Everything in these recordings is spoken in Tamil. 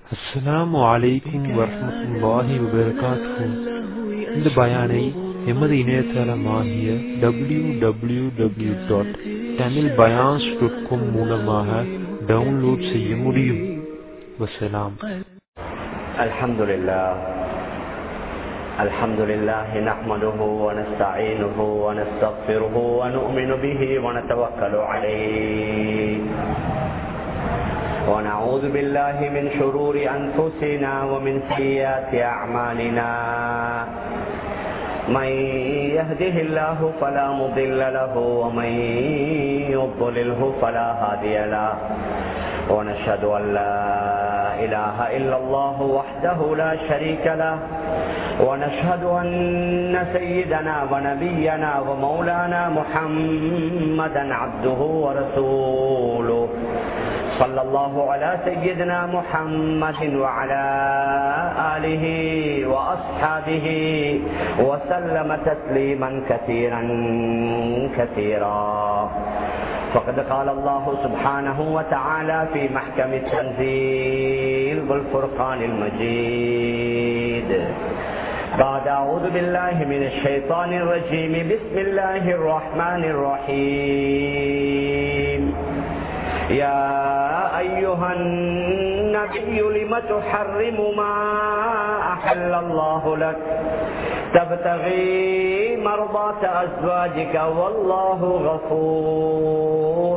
அஸ்ஸலாமு அலைக்கும் வரஹ்மத்துல்லாஹி வபரகாத்துஹு. இந்த பயானை எமது இணையதளமாகிய www.tamilbayans.com மூலமாக டவுன்லோட் செய்ய முடியும். வஸ்ஸலாம். அல்ஹம்துலில்லாஹ் நஹ்மதுஹு வ நஸ்தஈனுஹு வ நஸ்தக்ஃபிருஹு வ நு'மினு பிஹி வ நதவக்கலு அலைஹி ونعوذ بالله من شرور أنفسنا ومن سيئات أعمالنا من يهده الله فلا مضل له ومن يضلله فلا هادي له ونشهد أن لا إله إلا الله وحده لا شريك له ونشهد أن سيدنا ونبينا ومولانا محمدا عبده ورسوله صلى الله على سيدنا محمد وعلى آله وأصحابه وسلم تسليما كثيرا كثيرا. فقد قال الله سبحانه وتعالى في محكم التنزيل والفرقان المجيد بعد أعوذ بالله من الشيطان الرجيم بسم الله الرحمن الرحيم يا أيها النبي لم تحرم ما أحل الله لك تبتغي مرضات أزواجك والله غفور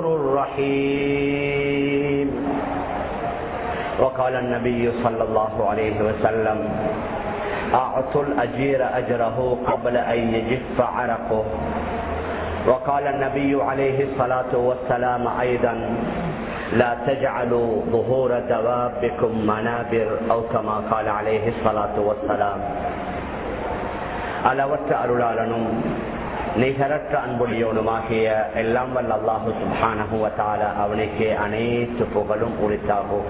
رحيم. وقال النبي صلى الله عليه وسلم أعطوا الأجير أجره قبل أن يجف عرقه. وقال النبي عليه الصلاة والسلام أيضا لا تجعلوا ظهور دوابكم منابر أو كما قال عليه الصلاة والسلام. அளவற்ற அருளாளனும் நிகரற்ற அன்புடையோனுமாகிய எல்லாம் வல்ல அல்லாஹு சுப்ஹானஹு வ தஆலா அவனுக்கே அனைத்து புகழும் உரித்தாகுக.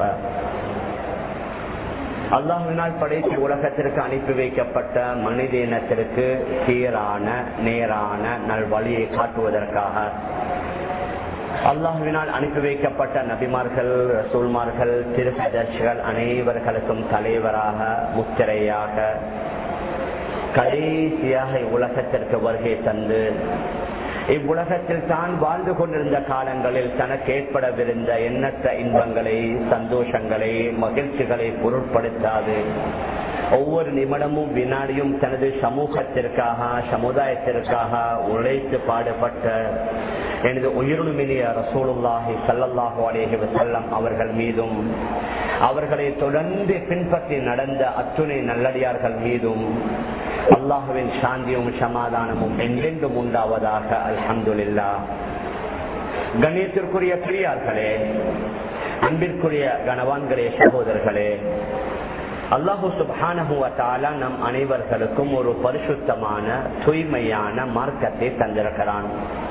அல்லாஹ்வினால் படைத்து உலகத்திற்கு அனுப்பி வைக்கப்பட்ட மனித இனத்திற்கு சீரான நேரான நல்வழியை காட்டுவதற்காக அல்லாஹ்வினால் அனுப்பி வைக்கப்பட்ட நபிமார்கள், ரசூல்மார்கள், திருஹதர்கள் அனைவர்களுக்கும் தலைவராக முத்திரையாக கடைசியாக உலகத்திற்கு வருகை தந்து இவ்வுலகத்தில் தான் வாழ்ந்து கொண்டிருந்த காலங்களில் தனக்கு ஏற்படவிருந்த எண்ணற்ற இன்பங்களை, சந்தோஷங்களை, மகிழ்ச்சிகளை பொருட்படுத்தாது ஒவ்வொரு நிமிடமும் வினாடியும் தனது சமூகத்திற்காக, சமுதாயத்திற்காக உழைத்து பாடுபட்ட எனது உயிரினுமினிய ரசூலுல்லாஹி ஸல்லல்லாஹு அலைஹி வஸல்லம் அவர்கள் மீதும் அவர்களை தொடர்ந்து பின்பற்றி நடந்த அத்துணை நல்லடியார்கள் மீதும் அல்லாஹுவின் சாந்தியும் சமாதானமும் என்றென்றும் உண்டாவதாக. அல்ஹம்துலில்லாஹ். கண்ணியத்திற்குரிய பிரியார்களே, அன்பிற்குரிய கணவான்களே, சகோதரர்களே, அல்லாஹு சுப்ஹானஹு வ தஆலா நம் அனைவர்களுக்கும் ஒரு பரிசுத்தமான தூய்மையான மார்க்கத்தை தந்திருக்கிறான்.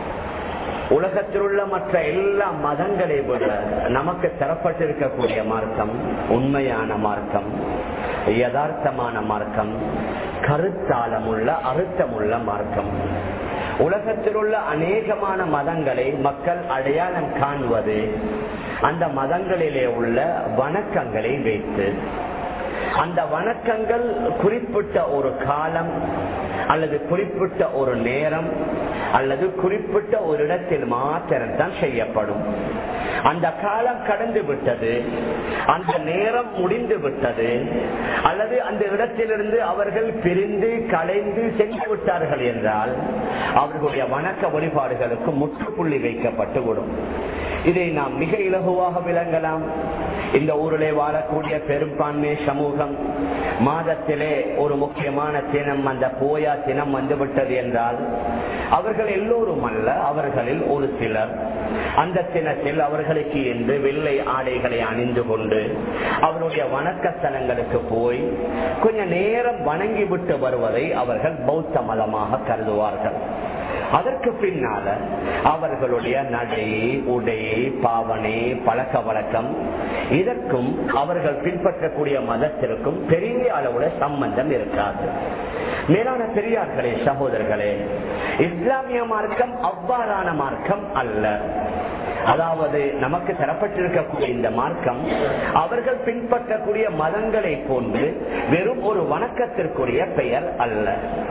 உலகத்தில் உள்ள மற்ற எல்லா மதங்களை விட நமக்கு தரப்பட்டிருக்கக்கூடிய மார்க்கம் உண்மையான மார்க்கம், யதார்த்தமான மார்க்கம், கருத்தாளமுள்ள அர்த்தமுள்ள மார்க்கம். உலகத்தில் உள்ள அநேகமான மதங்களை மக்கள் அடையாளம் காணுவது அந்த மதங்களிலே உள்ள வணக்கங்களை வைத்து, அந்த வணக்கங்கள் குறிப்பிட்ட ஒரு காலம் அல்லது குறிப்பிட்ட ஒரு நேரம் அல்லது குறிப்பிட்ட ஒரு இடத்தில் மாத்திரம்தான் செய்யப்படும். அந்த காலம் கடந்து விட்டது, அந்த நேரம் முடிந்து விட்டது, அல்லது அந்த இடத்திலிருந்து அவர்கள் பிரிந்து கலைந்து சென்று விட்டார்கள் என்றால் அவர்களுடைய வணக்க வழிபாடுகளுக்கு முற்றுப்புள்ளி வைக்கப்பட்டு விடும். இதை நாம் மிக இலகுவாக விளங்கலாம். இந்த ஊரிலே வாழக்கூடிய பெரும்பான்மை சமூகம் மாதத்திலே ஒரு முக்கியமான தினம், அந்த போயா தினம் வந்துவிட்டது என்றால் அவர்கள் எல்லோரும் அல்ல, அவர்களில் ஒரு சிலர் அந்த தினத்தில் அவர்களுக்கு என்று வெள்ளை ஆடைகளை அணிந்து கொண்டு அவருடைய வணக்க ஸ்தலங்களுக்கு போய் கொஞ்ச நேரம் வணங்கிவிட்டு வருவதை அவர்கள் பௌத்த மதமாக கருதுவார்கள். அதற்கு பின்னால அவர்களுடைய நடை, உடை, பாவனை, பழக்க வழக்கம் இதற்கும் அவர்கள் பின்பற்றக்கூடிய மதத்திற்கும் பெரிய அளவுல சம்பந்தம் இருக்காது. மேலான பெரியார்களே, சகோதரர்களே, இஸ்லாமிய மார்க்கம் அவ்வாறான மார்க்கம் அல்ல. அதாவது நமக்கு தரப்பட்டிருக்கக்கூடிய இந்த மார்க்கம் அவர்கள் பின்பற்றக்கூடிய மதங்களை போன்று வெறும் ஒரு வணக்கத்திற்குரிய பெயர் அல்ல.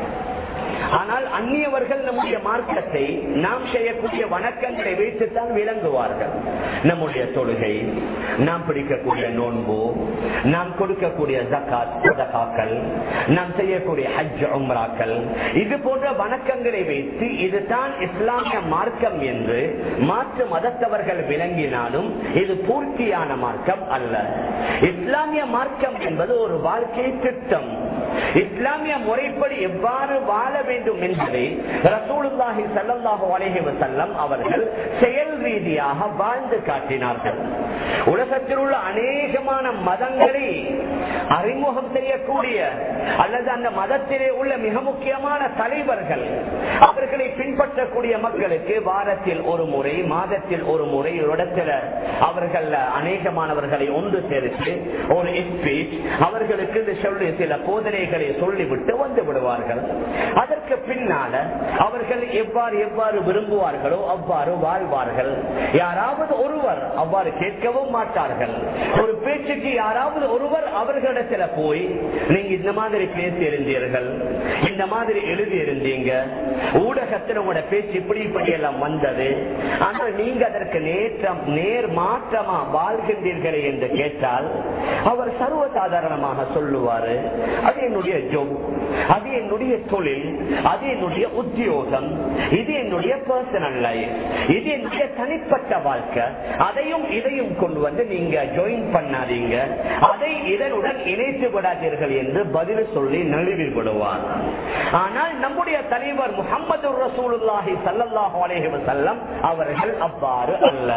ஆனால் அந்நியவர்கள் நம்முடைய மார்க்கத்தை நாம் செய்யக்கூடிய வணக்கங்களை வைத்துத்தான் விளங்குவார்கள். நம்முடைய தொழுகை, நாம் பிடிக்கக்கூடிய நோன்பு, நாம் கொடுக்கக்கூடிய ஜகாத் சதகாக்கள், நாம் செய்யக்கூடிய ஹஜ் உம்ராக்கள், இது போன்ற வணக்கங்களை வைத்து இதுதான் இஸ்லாமிய மார்க்கம் என்று மாற்று மதத்தவர்கள் விளங்கினாலும் இது பூர்த்தியான மார்க்கம் அல்ல. இஸ்லாமிய மார்க்கம் என்பது ஒரு வாழ்க்கை திட்டம். இஸ்லாமிய முறைப்படி எவ்வாறு வாழ வேண்டும் என்பதை ரசூலுல்லாஹி ஸல்லல்லாஹு அலைஹி வஸல்லம் அவர்கள் செயல் ரீதியாக வாழ்ந்து காட்டினார்கள். உலகத்தில் உள்ள அநேகமான மதங்களை அறிமுகம் செய்யக்கூடிய அல்லது அந்த மதத்திலே உள்ள மிக முக்கியமான தலைவர்கள் அவர்களை பின்பற்றக்கூடிய மக்களுக்கு வாரத்தில் ஒரு முறை, மாதத்தில் ஒரு முறை இடத்துல அவர்கள் அநேகமானவர்களை ஒன்று சேர்த்து ஒரு ஸ்பீச் அவர்களுக்கு சொல்லி சில போதனைகளை சொல்லிவிட்டு வந்து விடுவார்கள். அதற்கு பின்னால அவர்கள் எவ்வாறு விரும்புவார்களோ அவ்வாறு வாழ்வார்கள். யாராவது ஒருவர் அவ்வாறு கேட்கவும் மாட்டார்கள். ஒரு பேச்சுக்கு யாராவது ஒருவர் அவர்களிடத்தில் போய் நீங்க இந்த மாதிரி பேசி இருந்தீர்கள், இந்த மாதிரி எழுதி இருந்தீங்க, ஊடகத்தில் உங்களோட பேச்சு இப்படி எல்லாம் வந்தது, ஆனால் நீங்க அதற்கு நேர் மாற்றமா வாழ்கின்றீர்களே என்று கேட்டால் அவர் சர்வசாதாரணமாக சொல்லுவாரு, அது என்னுடைய ஜாப், அது என்னுடைய தொழில், அது என்னுடைய உத்தியோகம், இது என்னுடைய பர்சனல் லைஃப், இது என்னுடைய தனிப்பட்ட வாழ்க்கை, அதையும் இதையும் கொண்டு வந்து நீங்க ஜாயின் பண்ணாதீங்க, அதை இதனுடன் இணைத்து விடாதீர்கள் என்று பதில் சொல்லி நழுவி விடுவார். ஆனால் நம்முடைய தலைவர் முஹம்மது ரசூலுல்லாஹி ஸல்லல்லாஹு அலைஹி வஸல்லம் அவர்கள் அவ்வாறு அல்ல.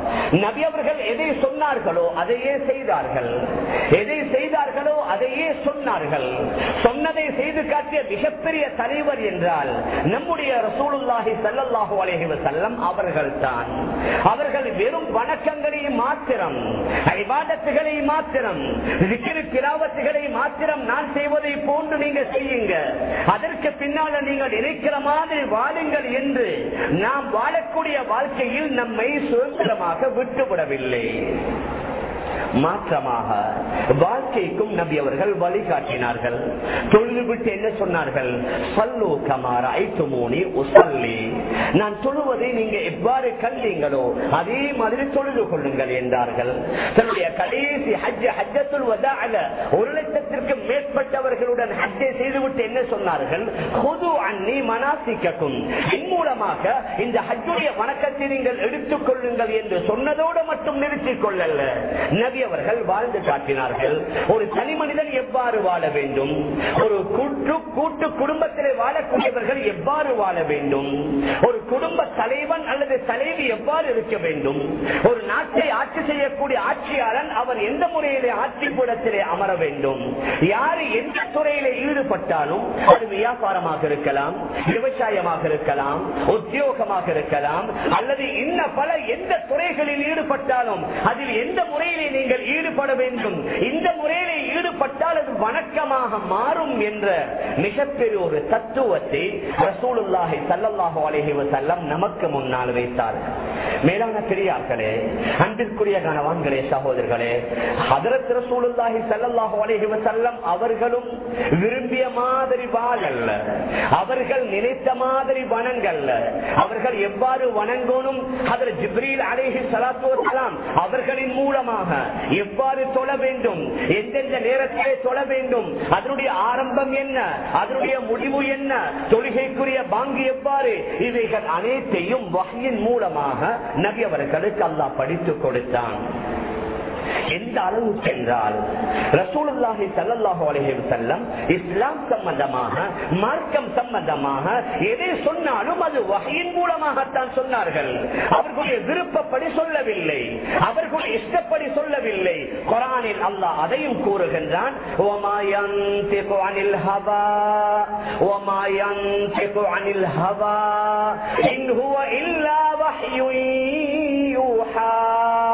நபி அவர்கள் எதை சொன்னார்களோ அதையே செய்தார்கள், எதை செய்தார்களோ அதையே சொன்னார்கள். சொன்னதை செய்து காட்டிய மிகப்பெரிய தலைவர் என்றால் நம்முடைய ரசூலுல்லாஹி ஸல்லல்லாஹு அலைஹி வஸல்லம் அவர்கள் தான். அவர்கள் வெறும் வணக்கங்களை மாத்திரம், இபாதத்துகளை மாத்திரம், ஸிக்ர் திலாவத்துகளை மாத்திரம் நான் செய்வதை போன்று நீங்க செய்யுங்க, அதற்கு பின்னால நீங்கள் நினைக்கிற மாதிரி வாழுங்கள் என்று நாம் வாழக்கூடிய வாழ்க்கையில் நம்மை சுதந்திரமாக விட்டுவிடவில்லை. மாற்றமாக வாழ்க்கைக்கும் நபி அவர்கள் வழிகாட்டினார்கள். தொழுது விட்டு என்ன சொன்னார்கள்? சல்லு கமா ரஅய்துமூனி உஸல்லி, நான் தொழுவதை நீங்க எவ்வாறு கண்டீங்களோ அதே மாதிரி தொழுது கொள்ளுங்கள் என்றார்கள். தன்னுடைய கடைசி ஹஜ்ஜத்துல் வதாஅல 1,00,000க்கு மேற்பட்டவர்களுடன் ஹஜ்ஜை செய்துவிட்டு என்ன சொன்னார்கள்? ஹுது அன்னி மனாசிக்கக்கும், என் மூலமாக இந்த ஹஜ்ஜுடைய வணக்கத்தை நீங்கள் எடுத்துக் கொள்ளுங்கள் என்று சொன்னதோடு மட்டும் நிறுத்திக் கொள்ளல, நபி அவர்கள் வாழ்ந்து காட்டினார்கள். ஒரு தனி மனிதன் எவ்வாறு வாழ வேண்டும், ஒரு கூட்டு குடும்பத்திலே வாழக்கூடியவர்கள் எவ்வாறு வாழ வேண்டும், ஒரு குடும்ப தலைவன் அல்லது தலைவி எவ்வாறு இருக்க வேண்டும், ஒரு நாட்டை ஆட்சி செய்யக்கூடிய ஆட்சியாளன் அவர் எந்த முறையிலே ஆட்சி கூடத்திலே அமர வேண்டும், யாரு எந்த துறையிலே ஈடுபட்டாலும் அது வியாபாரமாக இருக்கலாம், விவசாயமாக இருக்கலாம், உத்தியோகமாக இருக்கலாம், அல்லது இன்னும் பல எந்த துறைகளில் ஈடுபட்டாலும் அதில் எந்த முறையிலே நீங்கள் ஈடுபட வேண்டும், இந்த முறையிலே ஈடுபட்டால் அது வணக்கமாக மாறும் என்ற மிகப்பெரிய ஒரு தத்துவத்தை ரசூலுல்லாஹி ஸல்லல்லாஹு அலைஹி வஸல்லம் நமக்கு முன்னால் வைத்தார்கள். மேலான பெரியார்களே, அன்பிற்குரிய கணவான்களே, சகோதரர்களே, ஹஜ்ரத் ரசூலுல்லாஹி ஸல்லல்லாஹு அலைஹி வஸல்லம் அவர்களும் விரும்பிய மாதிரி வாழல்ல, அவர்கள் நினைத்த மாதிரி வணங்கல்ல. அவர்கள் எவ்வாறு வணங்கணும், ஹஜ்ரத் ஜிப்ரீல் அலைஹி ஸலாத்து வஸலாம் அவர்களின் மூலமாக எவ்வாறு தொழ வேண்டும், எந்தெந்த நேரத்திலே தொழ வேண்டும், அதனுடைய ஆரம்பம் என்ன, அதனுடைய முடிவு என்ன, தொழுகைக்குரிய பாங்கு எவ்வாறு, இவைகள் அனைத்தையும் வஹ்யின் மூலமாக நபி அவர்களுக்கு அல்லாஹ் படித்துக் கொடுத்தான். எந்த அளவுக்கு என்றால் ரசூலுல்லாஹி ஸல்லல்லாஹு அலைஹி வஸல்லம் இஸ்லாம் சம்பந்தமாக, மார்க்கம் சம்பந்தமாக எதை சொன்னாலும் அது வஹ்யின் மூலமாகத்தான் சொன்னார்கள். அவர்களுடைய விருப்பப்படி சொல்லவில்லை, அவர்களுடைய இஷ்டப்படி சொல்லவில்லை. குர்ஆனில் அல்லாஹ் அதையும் கூறுகின்றான், வமா யன்திகு அனில் ஹவா வமா யன்திகு அனில் ஹவா இன் ஹுவ இல்லா வஹ்யுன் யூஹா.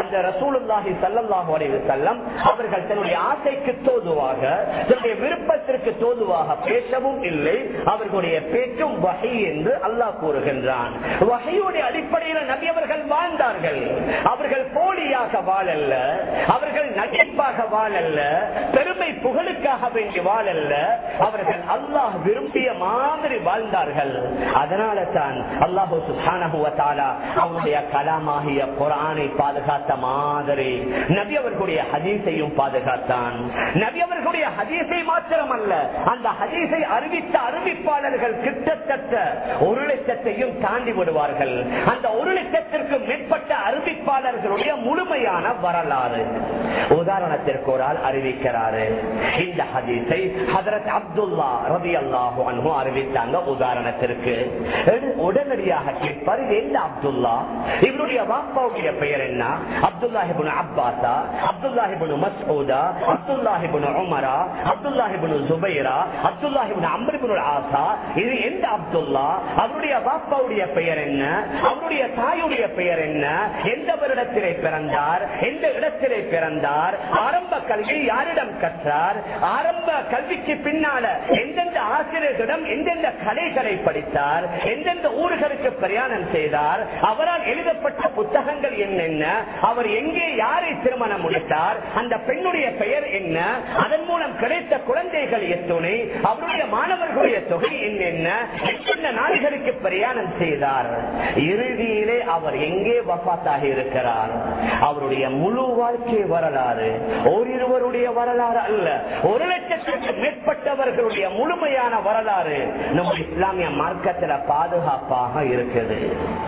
அந்த ரசூலுல்லாஹி ஸல்லல்லாஹு அலைஹி வஸல்லம் அவர்கள் தன்னுடைய ஆசைக்கு தோதுவாக, தன்னுடைய விருப்பத்திற்கு தோதுவாக பேசவும் இல்லை. அவர்களுடைய பேச்சும் வஹி என்று அல்லாஹ் கூறுகின்றான். வஹியுடைய அடிப்படையில் நபி அவர்கள் வாழ்ந்தார்கள். அவர்கள் போலியாக வாழல்ல, அவர்கள் நடிப்பாக வாழல்ல, பெருமை புகழுக்காக வேண்டி வாழல்ல. அவர்கள் அல்லாஹ் விரும்பிய மாதிரி வாழ்ந்தார்கள். அதனால தான் அல்லாஹ் சுப்ஹானஹு வ தஆலா அவருடைய கலாமாகிய குர்ஆனை பாதுகாத்த மாதிரி நபி அவர்களுடைய ஹதீஸையும் பாதுகாத்தான். நபி அவர்களுடைய ஹதீஸை மாத்திரமல்ல, அந்த ஹதீஸை அறிவித்த அறிவிப்பாளர்கள் கிட்டத்தட்ட 1,00,000 தாண்டி விடுவார்கள். அந்த 1,00,000 மேற்பட்ட அறிவிப்பாளர்களுடைய முழுமையான வரலாறு. உதாரணத்திற்கு ஒரு ஆள் அறிவிக்கிறாரு, இந்த ஹதீஸை ஹஜ்ரத் அப்துல்லா ரலியல்லாஹு அன்ஹு அறிவித்தாங்க. உதாரணத்திற்கு உடனடியாக கேட்பார், எந்த அப்துல்லா, இவருடைய வாப்பாவுடைய பெயர் என்ன? அப்துல்லாஹ் இப்னு அப்பாஸா, அப்துல்லாஹ் இப்னு மஸ்ஊதா, அப்துல்லாஹ் இப்னு உமரா, அப்துல்லாஹ் இப்னு ஜுபைரா, அப்துல்லாஹ் இப்னு அம்ர் இப்னு ஆஸா, இது எந்த அப்துல்லா? அவருடைய வாப்பாவுடைய பெயர் என்ன? அவருடைய தாயுடைய பெயர் என்ன? எந்த வருடத்திலே பிறந்தார்? எந்த இடத்திலே பிறந்தார்? ஆரம்ப கல்வி யாரிடம் கற்றார்? ஆரம்ப கல்விக்கு பின்னால எந்தெந்த ஆசிரியர்களிடம் எந்தெந்த கலைகளை படித்தார்? எந்தெந்த ஊர்களுக்கு பிரயாணம் செய்தார்? அவரால் எழுதப்பட்ட புத்தகங்கள் என்னென்ன? அவர் எங்கே யாரை திருமணம் முடித்தார்? அந்த பெண்ணுடைய பெயர் என்ன? அதன் மூலம் கிடைத்த குழந்தைகள் எத்தனை? அவருடைய மாணவர்களுடைய தொகை என்னென்ன? எத்தனை நாடுகளுக்கு பிரயாணம் செய்தார்? இறுதியிலே அவர் எங்கே வஃபாத்தாகி இருக்கிறார்? அவருடைய முழு வாழ்க்கை வரலாறு ஓரிருவருடைய வரலாறு அல்ல, 1,00,000 மேற்பட்டவர்களுடைய முழுமையான வரலாறு நம்ம இஸ்லாமிய மார்க்கத்தில் பாதுகாப்பாக இருக்குது.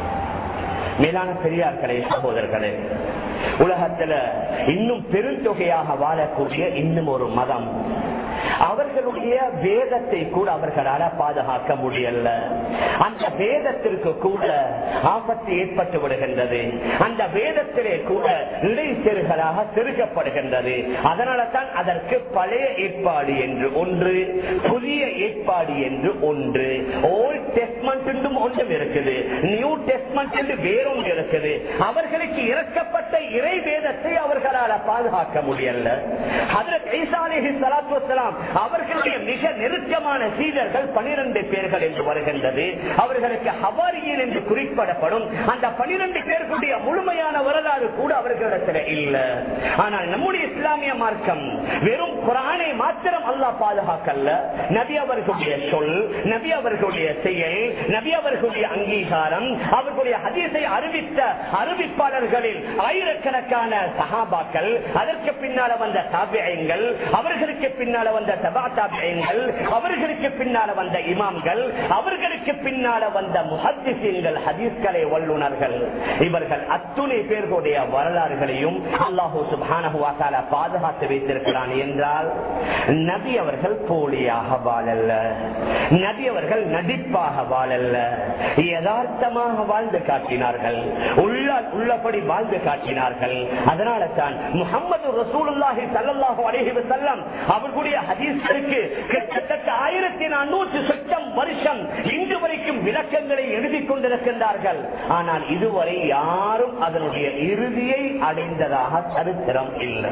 மேலான பெரியார்களே, சகோதரர்களே, உலகத்துல இன்னும் பெருந்தொகையாக வாழக்கூடிய இன்னும் ஒரு மதம், அவர்களுடைய வேதத்தை கூட அவர்களால் பாதுகாக்க முடியல. அந்த வேதத்திற்கு கூட ஆபத்து ஏற்பட்டு விடுகின்றது. அந்த வேதத்திலே கூட இடைச்செருகலாக செருகப்படுகின்றது. அதனால தான் அதற்கு பழைய ஏற்பாடு என்று ஒன்று, புதிய ஏற்பாடு என்று ஒன்று, ஓல்ட் டெஸ்ட்மென்ட் என்றும் ஒன்றும் இருக்குது, நியூ டெஸ்ட்மென்ட் என்று வேறொன்று இருக்குது. அவர்களுக்கு இறக்கப்பட்ட இறை வேதத்தை அவர்களால் பாதுகாக்க முடியல. ஹஜ்ரத் ஈசா அலைஹிஸ்ஸலாத்து வஸ்ஸலாம் அவர்களுடைய மிக நெருக்கமான சீடர்கள் 12 பேர்கள் என்று வருகின்றது. அவர்களுக்கு ஹவாரியின் என்று குறிப்பிடப்படும் அந்த 12 பேர்களுடைய முழுமையான வரலாறு கூட அவர்களிடத்தில் இல்லை. ஆனால் நம்முடைய இஸ்லாமிய மார்க்கம் வெறும் குர்ஆனை மாத்திரம் அல்லாஹ் பாதுகாக்கல்ல, நபி அவர்களுடைய சொல், நபி அவர்களுடைய செயல், நபி அவர்களுடைய அங்கீகாரம், அவர்களுடைய ஹதீஸை அறிவித்த அறிவிப்பாளர்களில் ஆயிரக்கணக்கான சஹாபாக்கள், அதற்கு பின்னால வந்த தாபிஈன்கள், அவர்களுக்கு பின்னால வந்த தபா தாபிஈன்கள், அவர்களுக்கு பின்னால வந்த இமாம்கள், அவர்களுக்கு பின்னால வந்த முஹத்திஸீன்கள், ஹதீஸ்களை வல்லுனர்கள், இவர்கள் அத்துணை பேர்களுடைய வரலாறுகளையும் அல்லாஹ் சுப்ஹானஹு வ தஆலா பாதுகாத்து வைத்திருக்கிறான். என்றால் நபி அவர்கள் போலியாக வாழல்ல, நபி அவர்கள் நடிப்பாக வாழல்ல, யதார்த்தமாக வாழ்ந்து காட்டினார்கள், உள்ளபடி வாழ்ந்து காட்டினார்கள். அதனால தான் முஹம்மது ரசூலுல்லாஹி ஸல்லல்லாஹு அலைஹி வஸல்லம் அவர்களுடைய ஹதீஸ்களுக்கு கிட்டத்தட்ட 1400 சொச்சம் வருஷம் இன்று வரைக்கும் விளக்கங்களை எழுதிக் கொண்டிருக்கின்றார்கள். ஆனால் இதுவரை யாரும் அதனுடைய இறுதியை அடைந்ததாக சரித்திரம் இல்லை.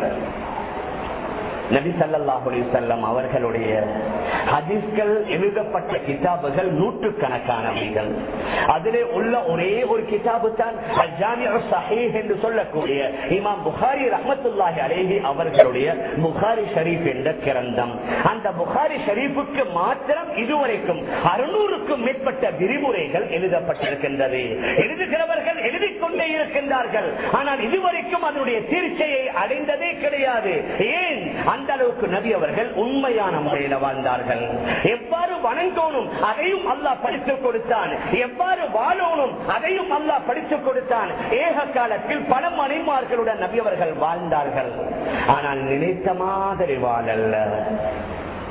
நபி ஸல்லல்லாஹு அலைஹி வஸல்லம் அவர்களுடைய ஹதீஸ்கள் எழுதப்பட்ட கிதாபுகள் நூற்றுக்கணக்கானவைகள். அதிலே உள்ள ஒரே ஒரு கிதாபு தான் அல்-ஜாமிஉ ஸஹீஹ் என்று சொல்லக்கூடிய இமாம் புகாரி ரஹ்மத்துல்லாஹி அலைஹி அவர்களுடைய புகாரி ஷரீஃப் என்ற கிரந்தம். அந்த புகாரி ஷரீஃபுக்கு மாத்திரம் இதுவரைக்கும் 600க்கும் மேற்பட்ட விரிவுரைகள் எழுதப்பட்டிருக்கின்றது. எழுதுகிறவர்கள் எழுதிக் கொண்டே இருக்கின்றார்கள். ஆனால் இதுவரைக்கும் அதனுடைய தீர்ச்சையை அடைந்ததே கிடையாது. ஏன்? அந்த அளவுக்கு நபி அவர்கள் உண்மையான முறையில் வாழ்ந்தார்கள். எவ்வாறு வணங்கணும் அதையும் அல்லாஹ் படித்துக் கொடுத்தான், எவ்வாறு வாழணும் அதையும் அல்லாஹ் படித்துக் கொடுத்தான். ஏக காலத்தில் பல மனைமார்களுடன் நபி அவர்கள் வாழ்ந்தார்கள். ஆனால் நினைத்த மாதிரி வாழல்ல.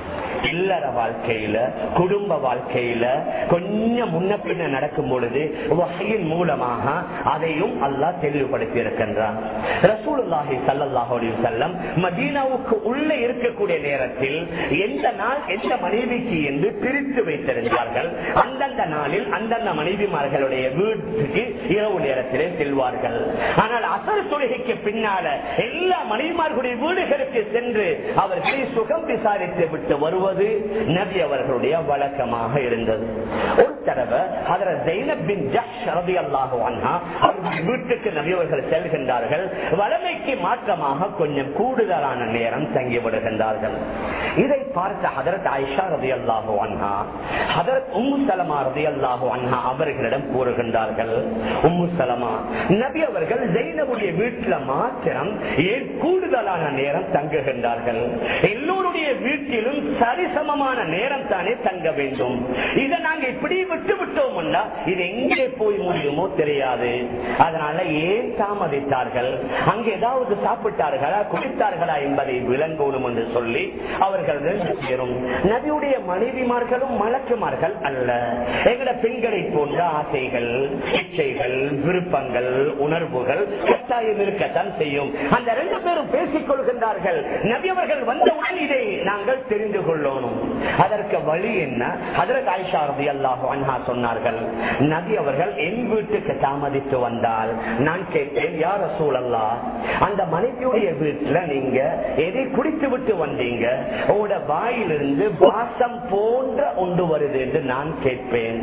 இல்லற வாழ்க்கையில குடும்ப வாழ்க்கையில கொஞ்சம் முன்ன பின்ன நடக்கும் பொழுது வஹீயின் மூலமாக அதையும் அல்லாஹ் தெளிவுபடுத்தி இருக்கின்றான். ரசூலுல்லாஹி ஸல்லல்லாஹு அலைஹி வஸல்லம் மதீனாவுக்கு உள்ளே இருக்கக்கூடிய நேரத்தில் எந்த நாள் எந்த மனைவிக்கு என்று பிரித்து வைத்திருந்தார்கள். அந்தந்த நாளில் அந்தந்த மனைவிமார்களுடைய வீட்டுக்கு இரவு நேரத்திலே செல்வார்கள். ஆனால் அசர் தொழுகைக்கு பின்னால எல்லா மனைவிமார்களுடைய வீடுகளுக்கு சென்று அவர்களை சுகம் விசாரித்து விட்டு வருவது நபி அவர்களுடைய வழக்கமாக இருந்தது. ஒரு தடவை ஹஜ்ரத் ஸைனப் பின் ஜஹ்ஷ் ரலியல்லாஹு அன்ஹா அவர்கள் வீட்டுக்கு நபி அவர்கள் செல்கின்றார்கள். வழமைக்கு மாற்றமாக கொஞ்சம் கூடுதலான நேரம் தங்கி விடுகின்றார்கள். இதை பார்த்த ஹஜ்ரத் ஆயிஷா ரலியல்லாஹு அன்ஹா ஹஜ்ரத் உம்மு சலமா ரலியல்லாஹு அன்ஹா அவர்களிடம் கூறுகின்றார்கள், உம்மு சலமா, நபி அவர்கள் ஸைனபுடைய வீட்டில் மாத்திரம் ஏன் கூடுதலான நேரம் தங்குகின்றார்கள்? எல்லோருடைய வீட்டிலும் சரிசமமான நேரம் தானே தங்க வேண்டும். இதை நாங்க இப்படி விட்டு விட்டோம்னா இது எங்கே போய் முடியுமோ தெரியாது. அதனால ஏன் தாமதித்தார்கள்? அங்கு ஏதாவது சாப்பிட்டார்களா குடித்தார்களா என்பதை விளங்கணும் என்று சொல்லி அவர்கள் சேரும். நபியுடைய மனைவிமார்களும் மலக்குமார்கள் அல்ல. எங்கட பெண்களை போன்ற ஆசைகள், இச்சைகள், விருப்பங்கள், உணர்வுகள் கட்டாயம் இருக்கத்தான் செய்யும். அந்த ரெண்டு பேரும் பேசிக் கொள்கின்றார்கள். நபி அவர்கள் வந்தவுடன் இதை நாங்கள் தெரிந்து கொள்ளணும். அதற்கு வழி என்ன? ஹஜ்ரத் ஆயிஷா ரலியல்லாஹு அன்ஹா சொன்னார்கள், நபி அவர்கள் என் வீட்டுக்கு தாமதித்து வந்தால் நான் கேட்டேன், யா ரசூலல்லாஹ், அந்த மனைவியுடைய வீட்டுல நீங்க எதை குடித்து விட்டு வந்தீங்க? உங்களோட வாயிலிருந்து வாசம் போன்ற ஒன்று வருது என்று நான் கேட்பேன்.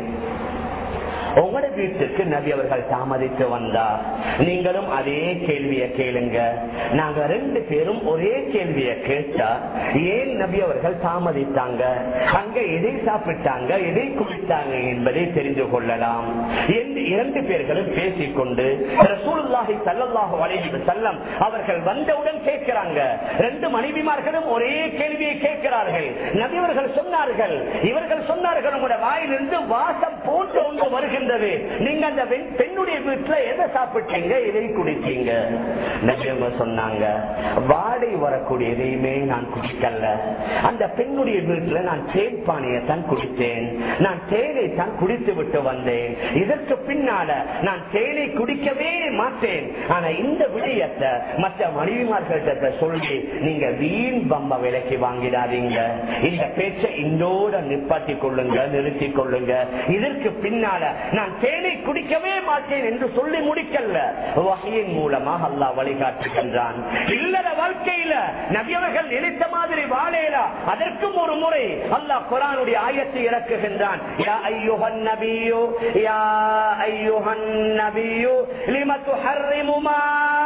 உங்களோட வீட்டுக்கு நபி அவர்கள் தாமதித்து வந்தா நீங்களும் அதே கேள்வியை கேளுங்க. நாங்க ரெண்டு பேரும் ஒரே கேள்வியை கேட்டா ஏன் நபி அவர்கள் தாமதித்தாங்க, அங்க எதை சாப்பிட்டாங்க, எதை குடித்தாங்க என்பதை தெரிந்து கொள்ளலாம் என்று இரண்டு பேர்களும் பேசிக்கொண்டு ரசூலுல்லாஹி ஸல்லல்லாஹு அலைஹி வஸல்லம் அவர்கள் வந்தவுடன் கேட்கிறாங்க. ரெண்டு மனைவிமார்களும் ஒரே கேள்வியை கேட்கிறார்கள். நபி அவர்கள் சொன்னார்கள், இவர்கள் சொன்னார்கள், உங்களோட வாயிலிருந்து வாசம் போன்ற ஒன்று வருகின்றது. நீங்க அந்த பெண்ணுடைய வீட்டுல எதை சாப்பிட்டீங்க, எதை குடிச்சீங்க? நபி அவங்க சொன்னாங்க, வாடை வரக்கூடிய எதையுமே நான் குடிக்கல. அந்த பெண்ணுடைய வீட்டுல நான் தேன் பானையத்தான் குடித்தேன். நான் தேனை தான் குடித்து விட்டு வந்தேன். இதற்கு பின்னால நான் தேனை குடிக்கவே மாட்டேன். ஆனா இந்த விடயத்தை மற்ற மனைவிமார்கள்ட்ட சொல்லி நீங்க வீண் பம்ப விலைக்கு வாங்கிடாதீங்க. இந்த பேச்சை இந்தோட நிப்பாட்டி கொள்ளுங்க, நிறுத்தி கொள்ளுங்க. இதற்கு பின்னால நான் தேனை குடிக்கவே மாட்டேன் என்று சொல்லி முடிக்கல. வஹீயின் மூலமாக அல்லாஹ் வழிகாட்டுகின்றான். இல்லற வாழ்க்கையில நபி அவர்கள் நினைத்த மாதிரி வாழேலா, அதற்கும் ஒரு முறை அல்லாஹ் குர்ஆனுடைய ஆயத்தை இறக்குகின்றான். யா அய்யுஹன் நபியு யா அய்யுஹன் நபியு லிம துஹர்ரிமு மா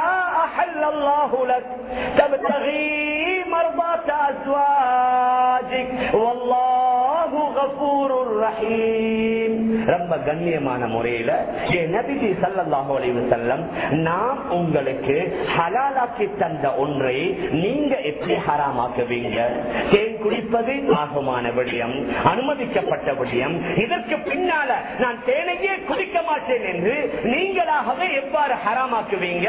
அஹல்லல்லாஹு லக் தப்தகி மர்தாத அஸ்வாஜிக் வல்லாஹு கஃபூருர் ரஹீம். ரொம்ப கண்ணியமான முறையில நபிஜி ஸல்லல்லாஹு அலைஹி வஸல்லம் நாம் உங்களுக்கு ஹலாலாக்கி தந்த ஒன்றை நீங்க எப்படி ஹராமாக்குவீங்க? தேன் குடிப்பது ஆகுமான விடயம், அனுமதிக்கப்பட்ட விடயம். இதற்கு பின்னால நான் தேனையே குடிக்க மாட்டேன் என்று நீங்களாகவே எவ்வாறு ஹராமாக்குவீங்க?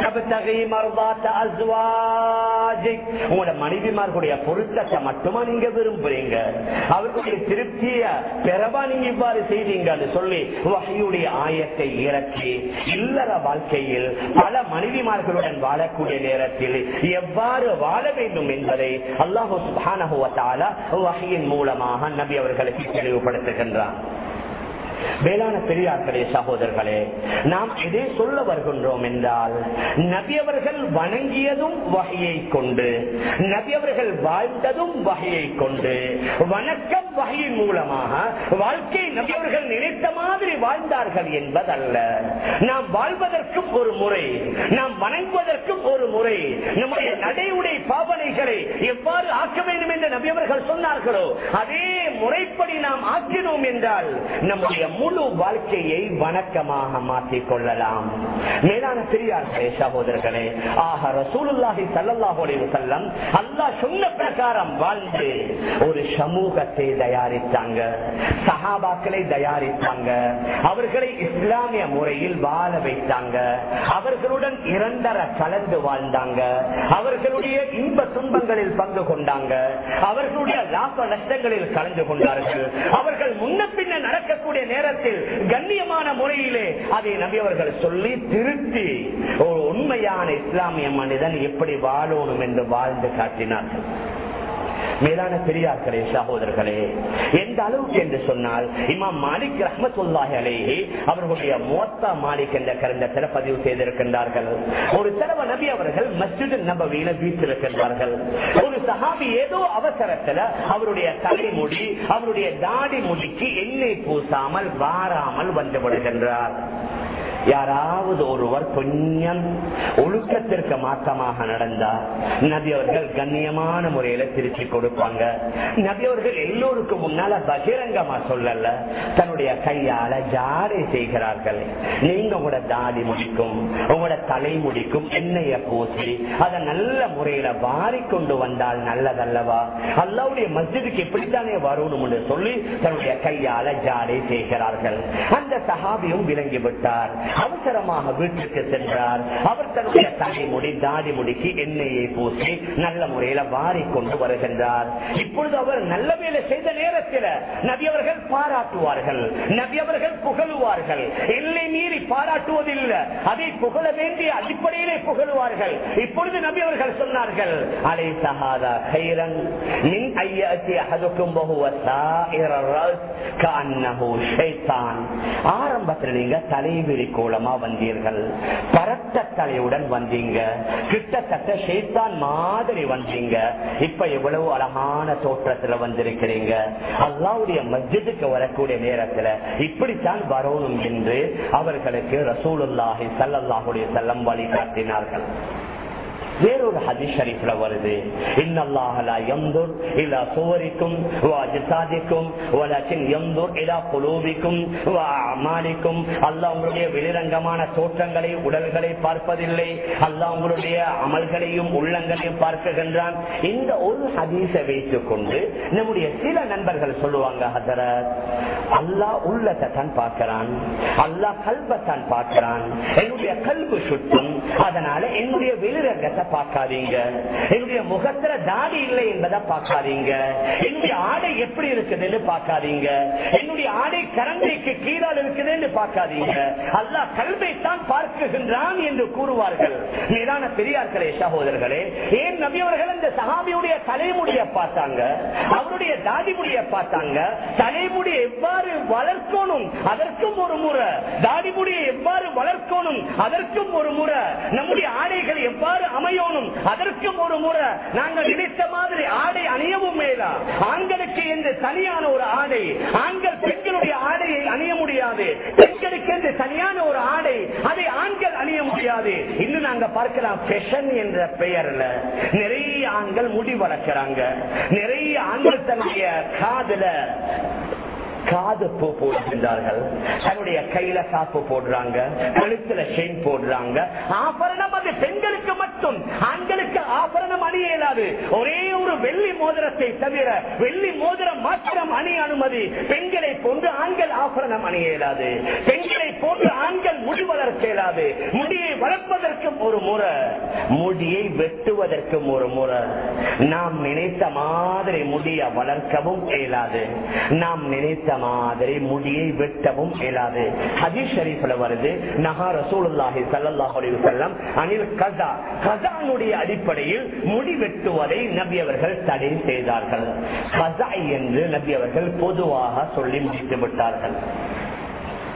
உங்களோட மனைவிமார்களுடைய பொருத்தத்தை மட்டுமா நீங்க விரும்புறீங்க? அவர்களுடைய திருப்திய பெறவா நீங்க இவ்வாறு செய்தீங்கன்னு சொல்லி வஹீயுடைய ஆயத்தை இறக்கி இல்லற வாழ்க்கையில் பல மனைவிமார்களுடன் வாழக்கூடிய நேரத்தில் எவ்வாறு வாழ வேண்டும் என்பதை அல்லாஹ் சுப்ஹானஹு வ தஆலா வஹீயின் மூலமாக நபி அவர்களுக்கு தெளிவுபடுத்துகின்றார். வேளாண் பெரியார்களே, சகோதரர்களே, நாம் எதை சொல்ல வருகின்றோம் என்றால், நபி அவர்கள் வணங்கியதும் வஹீயை கொண்டு, நபி அவர்கள் வாழ்ந்ததும் வஹீயை கொண்டு, வணக்கம் வஹீயின் மூலமாக வாழ்க்கை நபி அவர்கள் நினைத்த மாதிரி வாழ்ந்தார்கள் என்பதல்ல. நாம் வாழ்வதற்கும் ஒரு முறை, நாம் வணங்குவதற்கும் ஒரு முறை, நம்முடைய நடைமுறை பாவனைகளை எவ்வாறு ஆக்க வேண்டும் என்று நபி அவர்கள் சொன்னார்களோ அதே முறைப்படி நாம் ஆக்கினோம் என்றால் நம்முடைய முழு வாழ்க்கையை வணக்கமாக மாற்றிக் கொள்ளலாம். மேலான பெரியார்களே, சகோதரர்களே, ரசூலுல்லாஹி ஸல்லல்லாஹு அலைஹி வஸல்லம் அல்லாஹ் சொன்ன பிரகாரம் வாழ்ந்து ஒரு சமூகத்தை தயாரித்தாங்க, சஹாபாக்களை தயாரித்தாங்க, அவர்களை இஸ்லாமிய முறையில் வாழ வைத்தாங்க, அவர்களுடன் இரண்டரை கலந்து வாழ்ந்தாங்க, அவர்களுடைய இன்ப துன்பங்களில் பங்கு கொண்டாங்க, அவர்களுடைய லாப நஷ்டங்களில் கலந்து கொண்டார்கள். அவர்கள் முன்ன பின்ன நடக்கக்கூடிய நேரத்தில் கண்ணியமான முறையிலே அதை நபி அவர்கள் சொல்லி திருத்தி ஒரு உண்மையான இஸ்லாமிய மனிதன் எப்படி வாழணும் என்று வாழ்ந்து காட்டினார்கள். மேலான பெரியார்களே, சகோதரர்களே, எந்த அளவுக்கு என்று சொன்னால் இமாம் மாலிக் ரஹ்மத்துல்லாஹி அலைஹி அவர்களுடைய முவத்தா மாலிக் என்ற கிரந்தத்தில் பதிவு செய்திருக்கின்றார்கள். ஒரு தடவை நபி அவர்கள் மஸ்ஜித் நபவியில வீட்டிருக்கின்றார்கள். ஒரு சஹாபி ஏதோ அவசரத்துல அவருடைய தலைமுடி, அவருடைய தாடி முடிக்கு எண்ணெய் பூசாமல் வாராமல் வந்து விடுகின்றார். யாராவது ஒருவர் கொஞ்சம் ஒழுக்கத்திற்கு மாற்றமாக நடந்தார் நபி அவர்கள் கண்ணியமான முறையில திருச்சி கொடுப்பாங்க. நபி அவர்கள் எல்லோருக்கும் முன்னால பகிரங்கமா சொல்லல, தன்னுடைய கையால ஜாடை செய்கிறார்கள். நீங்க உங்களோட தாடி முடிக்கும், உங்களோட தலை முடிக்கும் எண்ணெய பூசி அதை நல்ல முறையில வாரிக்கொண்டு வந்தால் நல்லதல்லவா? அல்லாஹ்வுடைய மஸ்ஜிதுக்கு எப்படித்தானே வரணும் என்று சொல்லி தன்னுடைய கையால ஜாடை செய்கிறார்கள். அந்த சஹாபியும் விளங்கிவிட்டார். அவசரமாக வீட்டுக்கு சென்றார். அவர் தன்னுடைய தலைமுடி தாடி முடிக்கு எண்ணெயை பூசி நல்ல முறையில வாரிக்கொண்டு வருகின்றார். இப்பொழுது அவர் நல்ல வேலை செய்த நேரத்தில் நபி அவர்கள் பாராட்டுவார்கள், நபி அவர்கள் புகழுவார்கள். எல்லை மீறி பாராட்டுவதில்லை, அதை புகழ வேண்டிய அடிப்படையிலே புகழுவார்கள். இப்பொழுது நபி அவர்கள் சொன்னார்கள், அலை சஹாதா கைரன் மின் ஐயத்தி அஹதுக்கும் வஹுவ சாயிர ரஸ் கஅன்னஹு ஷைத்தான். ஆரம்பத்தில் நீங்க தலைவிரி கோலமா வந்தீர்கள், பரட்ட தலையுடன் வந்தீங்க, கிட்டத்தட்ட ஷைத்தான் மாதிரி வந்தீங்க. இப்ப எவ்வளவு அழகான தோற்றத்துல வந்திருக்கிறீங்க. அல்லாஹ்வுடைய மஸ்ஜிதுக்கு வரக்கூடிய நேரத்துல இப்படித்தான் வரணும் என்று அவர்களுக்கு ரசூலுல்லாஹி ஸல்லல்லாஹு அலைஹி வஸல்லம் வழிகாட்டினார்கள். வேறொரு ஹதீஸ் ஷரீஃப்ல வருது, இன்னல்லாஹ லா யன்துர் இலா சுவரிக்கும் வ அஜ்சாதிக்கும் வலக்கின் யன்துர் இலா குலூபிக்கும் வ அமாலிக்கும். அல்லாஹ் உங்களுடைய வெளிரங்கமான தோற்றங்களை, உடல்களை பார்ப்பதில்லை, அல்லாஹ் உங்களுடைய அமல்களையும் உள்ளங்களையும் பார்க்கின்றான். இந்த ஒரு ஹதீஸை வைத்துக் கொண்டு நம்முடைய சில நண்பர்கள் சொல்லுவாங்க, ஹதரத் அல்லாஹ் உள்ளத்தை தான் பார்க்கிறான், அல்லாஹ் கல்பத்தான் பார்க்கிறான், என்னுடைய கல்பு சுத்தம், அதனால என்னுடைய வெளிரங்கத்தை பார்க்காதீங்க, என்னுடைய முகத்துல தாடி இல்லை என்பதை பார்க்காதீங்க, என்னுடைய ஆடை எப்படி இருக்குதுன்னு பார்க்காதீங்க, என்னுடைய ஆடை கரண்டைக்கு கீழால் இருக்குதுன்னு பார்க்காதீங்க, அல்லாஹ் கல்வை தான் பார்க்குகின்றான் என்று கூறுவார்கள். மேலான பெரியார்களே, சகோதரர்களே, ஏன் நபி அவர்கள் அந்த சஹாபியுடைய தலைமுடிய பார்த்தாங்க, அவருடைய தாடி முடிய பார்த்தாங்க. தலைமுடியை எவ்வாறு வளர்க்கணும் அதற்கும் ஒரு முறை, தாடி முடியை எவ்வாறு வளர்க்கணும் அதற்கும் ஒரு முறை, நம்முடைய ஆடைகள் எவ்வாறு அமையணும் அதற்கும் ஒரு முறை. நாங்கள் நினைத்த மாதிரி ஆடை அணியவும் மேலா. ஆண்களுக்கு என்று தனியான ஒரு ஆடை, ஆண்கள் பெண்களுடைய ஆடையை அணிய முடியாது. பெண்களுக்கு என்று தனியான ஒரு ஆடை, அதை ஆண்கள் அணிய முடியாது. இன்னும் நாங்க பார்க்கலாம், ஃபேஷன் என்ற பெயர்ல நிறைய ஆண்கள் முடி வளர்க்கிறாங்க, நிறைய ஆண்கள் தன்னுடைய காதுல காது பூ போடுகின்றார்கள், தன்னுடைய கையில காப்பு போடுறாங்க, கழுத்துல செயின் போடுறாங்க. ஆபரணம் அது பெண்களுக்கு மட்டும், ஆண்களுக்கு ஆபரணம் அணிய இயலாது. ஒரே ஒரு வெள்ளி மோதிரத்தை தவிர, வெள்ளி மோதிரம் மாத்திரம் அணிய அனுமதி. பெண்களை போன்று ஆண்கள் ஆபரணம் அணிய இயலாது, பெண்களை போன்று ஆண்கள் முடி வளர்க்க இயலாது. முடியை வளர்ப்பதற்கும் ஒரு முறை, முடியை வெட்டுவதற்கும் ஒரு முறை. நாம் நினைத்த மாதிரி முடியை வளர்க்கவும் இயலாது, நாம் நினைத்த மாதிரி முடியை வெட்டவும் இயலாது. ஹதீஸ் ஷரீஃப்ல வருது, நஹா ரசூலுல்லாஹி ஸல்லல்லாஹு அலைஹி வஸல்லம் அனில் கஸா, கஸானுடைய அடிப்படையில் முடி வெட்டுவதை நபி அவர்கள் தடை செய்தார்கள். கஸா என்று நபி அவர்கள் பொதுவாக சொல்லி முடித்து விட்டார்கள்.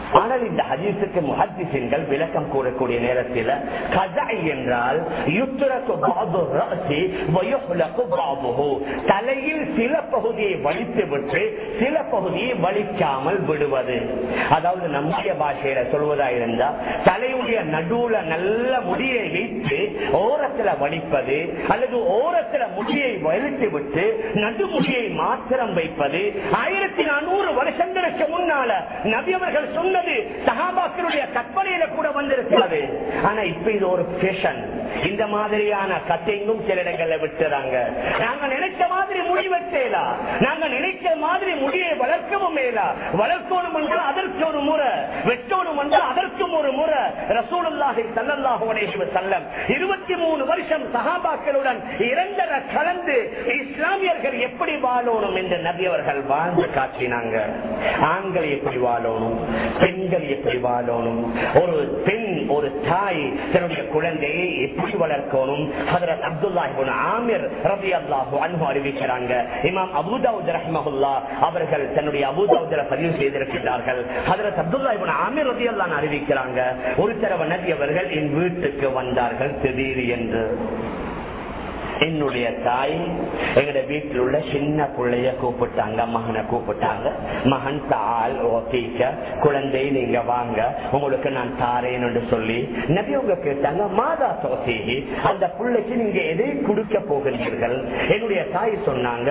ஆனால் இந்த ஹதீஸுக்கு முஹத்திஸீன்கள் விளக்கம் கூறக்கூடிய நேரத்தில் கஸை என்றால் யுத்ரகு பாது ரஅஸி வ யுஹ்லகு பாதுஹு, தலையில் சில பகுதியை வலித்து விட்டு சில பகுதியை வலிக்காமல் விடுவது. அதாவது நம்முடைய பாஷையில சொல்வதா இருந்தா தலையுடைய நடுவுல நல்ல முடியை வைத்து ஓரத்துல வலிப்பது, அல்லது ஓரத்துல முடியை வலித்து விட்டு நடுமுடியை மாத்திரம் வைப்பது. 1400 வருஷங்களுக்கு முன்னால நபி அவர்கள் சொன்னது சஹாபாக்களுடைய கற்பனையில கூட வந்திருக்கிறது. ஆனா இப்ப இது ஒரு ஃபேஷன். இந்த மாதிரியான கத்தையும் சில இடங்கள்ல விட்டுறாங்க. நாங்க நினைச்ச மாதிரி முடி வெட்டேலா, நாங்க நினைச்ச மாதிரி முடியை வளர்க்கவும் மேலா. வளர்க்கணும் என்றால் அதற்கு ஒரு முறை, வெட்டணும் என்றால் அதற்கும் ஒரு முறை. ரசூலுல்லாஹி ஸல்லல்லாஹு அலைஹி வஸல்லம் 23 வருஷம் சஹாபாக்களுடன் இரண்டரை கலந்து இஸ்லாமியர்கள் எப்படி வாழணும் என்று நபி அவர்கள் வாழ்ந்து காட்டினாங்க. ஆண்கள் எப்படி வாழணும், பெண்கள் எப்படி வாழணும், ஒரு பெண் ஒரு தாய் தன்னுடைய குழந்தையை எப்படி வளர்க்கணும். ஹஜ்ரத் அப்துல்லாஹ் இப்னு ஆமிர் ரலியல்லாஹு அன்ஹு அறிவிக்கிறாங்க. இமாம் அபூ தாவூத் ரஹ்மஹுல்லாஹ் அவர்கள் தன்னுடைய அபூ தாவூத்ல பதிவு செய்திருக்கிறார்கள். ஹஜ்ரத் அப்துல்லாஹ் இப்னு ஆமிர் ரலியல்லாஹு அன்ஹு அறிவிக்கிறாங்க, ஒரு தடவை நபி அவர்கள் என் வீட்டுக்கு வந்தார்கள் திடீர் என்று. என்னுடைய தாய் எங்களுடைய வீட்டில் உள்ள சின்ன பிள்ளைய கூப்பிட்டாங்க, மகனை கூப்பிட்டாங்க. மகன் தால் ஓகேக்க, குழந்தை நீங்க வாங்க, உங்களுக்கு நான் தாரேன் என்று சொல்லி நபி அவங்க கேட்டாங்க, மாதா சோசேகி, அந்த பிள்ளைக்கு நீங்க எதை கொடுக்க போகிறீர்கள்? என்னுடைய தாய் சொன்னாங்க,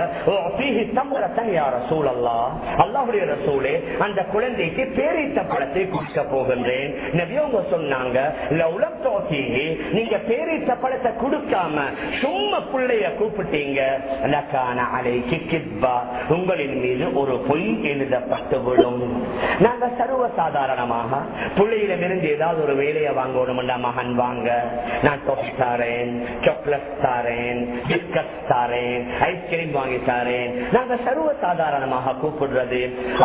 அல்லாஹ்வுடைய ரசூலே, அந்த குழந்தைக்கு பேரீத்த பழத்தை கொடுக்க போகின்றேன். நபி அவங்க சொன்னாங்க, லௌலம் சோசேகி, நீங்க பேரீத்த பழத்தை கொடுக்காம சும்மா பிள்ளைய கூப்பிட்டீங்க, உங்களின் மீது ஒரு பொய் எழுதப்பட்டுவிடும். நாங்க சர்வசாதாரணமாக பிள்ளையிடமிருந்து ஏதாவது ஒரு வேலையை வாங்கணும், மகன் வாங்க, நான் டொஃபி தாரேன், சாக்லேட் தாரேன், பிஸ்கட் தாரேன், ஐஸ்கிரீம் வாங்கி தாரேன். நாங்க சர்வசாதாரணமாக கூப்பிடுறது.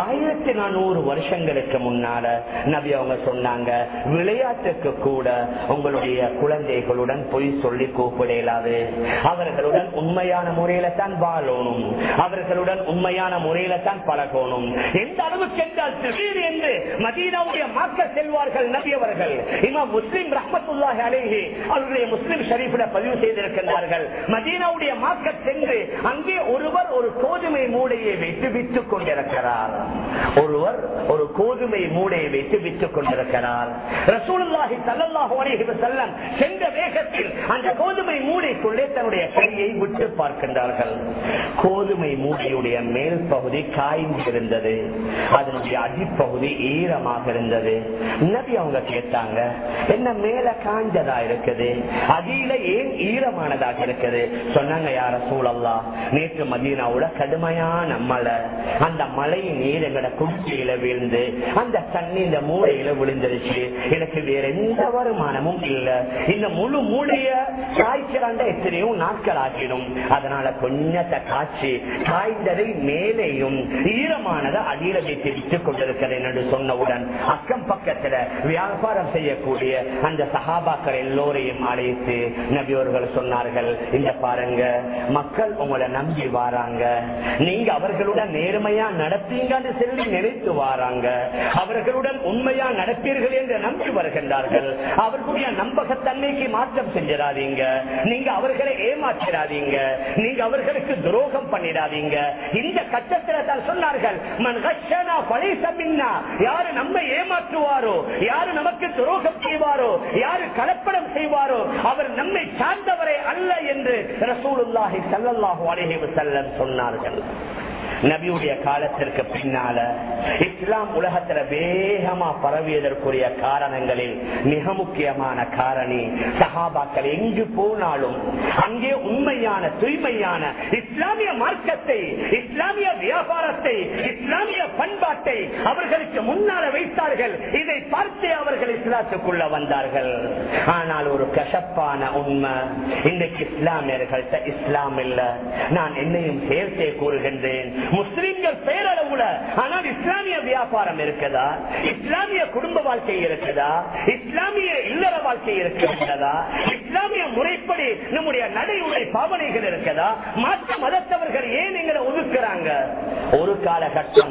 1400 வருஷங்களுக்கு முன்னால நபி அவங்க சொன்னாங்க, விளையாட்டுக்கு கூட உங்களுடைய குழந்தைகளுடன் பொய் சொல்லி கூப்பிடலாது. அவர்களுடன் உண்மையான முறையில தான் வாழணும், அவர்களுடன் உண்மையான முறையில தான் பழகணும். எந்த அளவுக்கு என்றால் திடீர் என்று மதீனாவுடைய மாக்க செல்வார்கள் நபி அவர்கள். இமாம் முஸ்லிம் ரஹ்மத்துல்லாஹி அலைஹி அவருடைய முஸ்லிம் ஷரீஃபில் பதிவு செய்திருக்கிறார்கள். மதீனாவுடைய மாக்க சென்று அங்கே ஒருவர் ஒரு கோதுமை மூடையை வைத்து விற்றுக் கொண்டிருக்கிறார். ஒருவர் ஒரு கோதுமை மூடையை வைத்து விற்றுக் கொண்டிருக்கிறார். ரசூலுல்லாஹி ஸல்லல்லாஹு அலைஹி வஸல்லம் சென்ற வேகத்தில் அந்த கோதுமை மூடைக்குள்ளே தன்னுடைய கையை விட்டு பார்க்கின்றார்கள். கோதுமை மூடியுடைய மேல் பகுதி காய்ந்திருந்தது, அதனுடைய அடிப்பகுதி ஈரமாக இருந்தது. நபி அவங்க கேட்டாங்க, என்ன மேல காஞ்சதா இருக்குது, அடியில ஏன் ஈரமானதாக இருக்குது? சொன்னாங்க, யா ரசூலல்லாஹ், நேற்று மதீனாவுல கடுமையான மழை, அந்த மழை நீர் எங்கட குடிசையில விழுந்து அந்த தண்ணி இந்த மூளையில விழுந்துருச்சு. எனக்கு வேற எந்த வருமானமும் இல்ல. இந்த முழு மூளைய காய்ச்சலாண்ட எத்தனையோ நாட்கள் ஆகிடும். அதனால கொஞ்சத்தை காய்ச்சி காய்ந்ததை மேலேயும் ஈரமானதை அடியில வைத்து விட்டுக் கொண்டிருக்கிறேன் என்று சொன்னவுடன் அக்கம் பக்கத்துல வியாபாரம் செய்யக்கூடிய அந்த சஹாபாக்கள் எல்லோரையும் அழைத்து நபி அவர்கள் சொன்னார்கள், இந்த பாருங்க, மக்கள் உங்களை நம்பி வாராங்க, நீங்க அவர்களுடன் நேர்மையா நடப்பீங்கன்னு சொல்லி நினைத்து வாராங்க, அவர்களுடன் உண்மையா நடப்பீர்கள் என்று நம்பி வருகின்றார்கள். அவர்களுடைய நம்பகத்தன்மைக்கு மாற்றம் செஞ்சிடாதீங்க, நீங்க அவர்களை ஏமாற்றாதீங்க, நீங்க அவர்களுக்கு துரோகம் பண்ணிடாதீங்க. இந்த கட்டத்தில் தான் சொன்னார்கள், மன் கஷனா ஃபலைஸ மின்னா, யாரு நம்மை ஏமாற்றுவாரோ, யாரு நமக்கு துரோகம் செய்வாரோ, யாரு கலப்படம் செய்வாரோ, அவர் நம்மை சார்ந்தவரை அல்ல என்று ரசூலுல்லாஹி ஸல்லல்லாஹு அலைஹி வஸல்லம் சொன்னார்கள். நபியுடைய காலத்திற்கு பின்னால இஸ்லாம் உலகத்துல வேகமா பரவியதற்குரிய காரணங்களில் மிக முக்கியமான காரணி, சஹாபாக்கள் எங்கு போனாலும் அங்கே உண்மையான தூய்மையான இஸ்லாமிய மார்க்கத்தை, இஸ்லாமிய வியாபாரத்தை, இஸ்லாமிய பண்பாட்டை அவர்களுக்கு முன்னால வைத்தார்கள். இதை பார்த்து அவர்கள் இஸ்லாத்துக்குள்ள வந்தார்கள். ஆனால் ஒரு கசப்பான உண்மை, இன்றைக்கு இஸ்லாமியர்கள்ட்ட இஸ்லாம் இல்ல. நான் என்னையும் சேர்த்தே கூறுகின்றேன், முஸ்லிம்கள் பேரளவுல, ஆனால் இஸ்லாமிய வியாபாரம் இருக்குதா, இஸ்லாமிய குடும்ப வாழ்க்கை இருக்குதா, இஸ்லாமிய இல்லற வாழ்க்கை இருக்கிறதா, இஸ்லாமிய முறைப்படி நம்முடைய நடைமுறை பாவனைகள் இருக்குதா? மாற்ற மதத்தவர்கள் ஏன் எங்களை ஒதுக்குறாங்க? ஒரு காலகட்டம்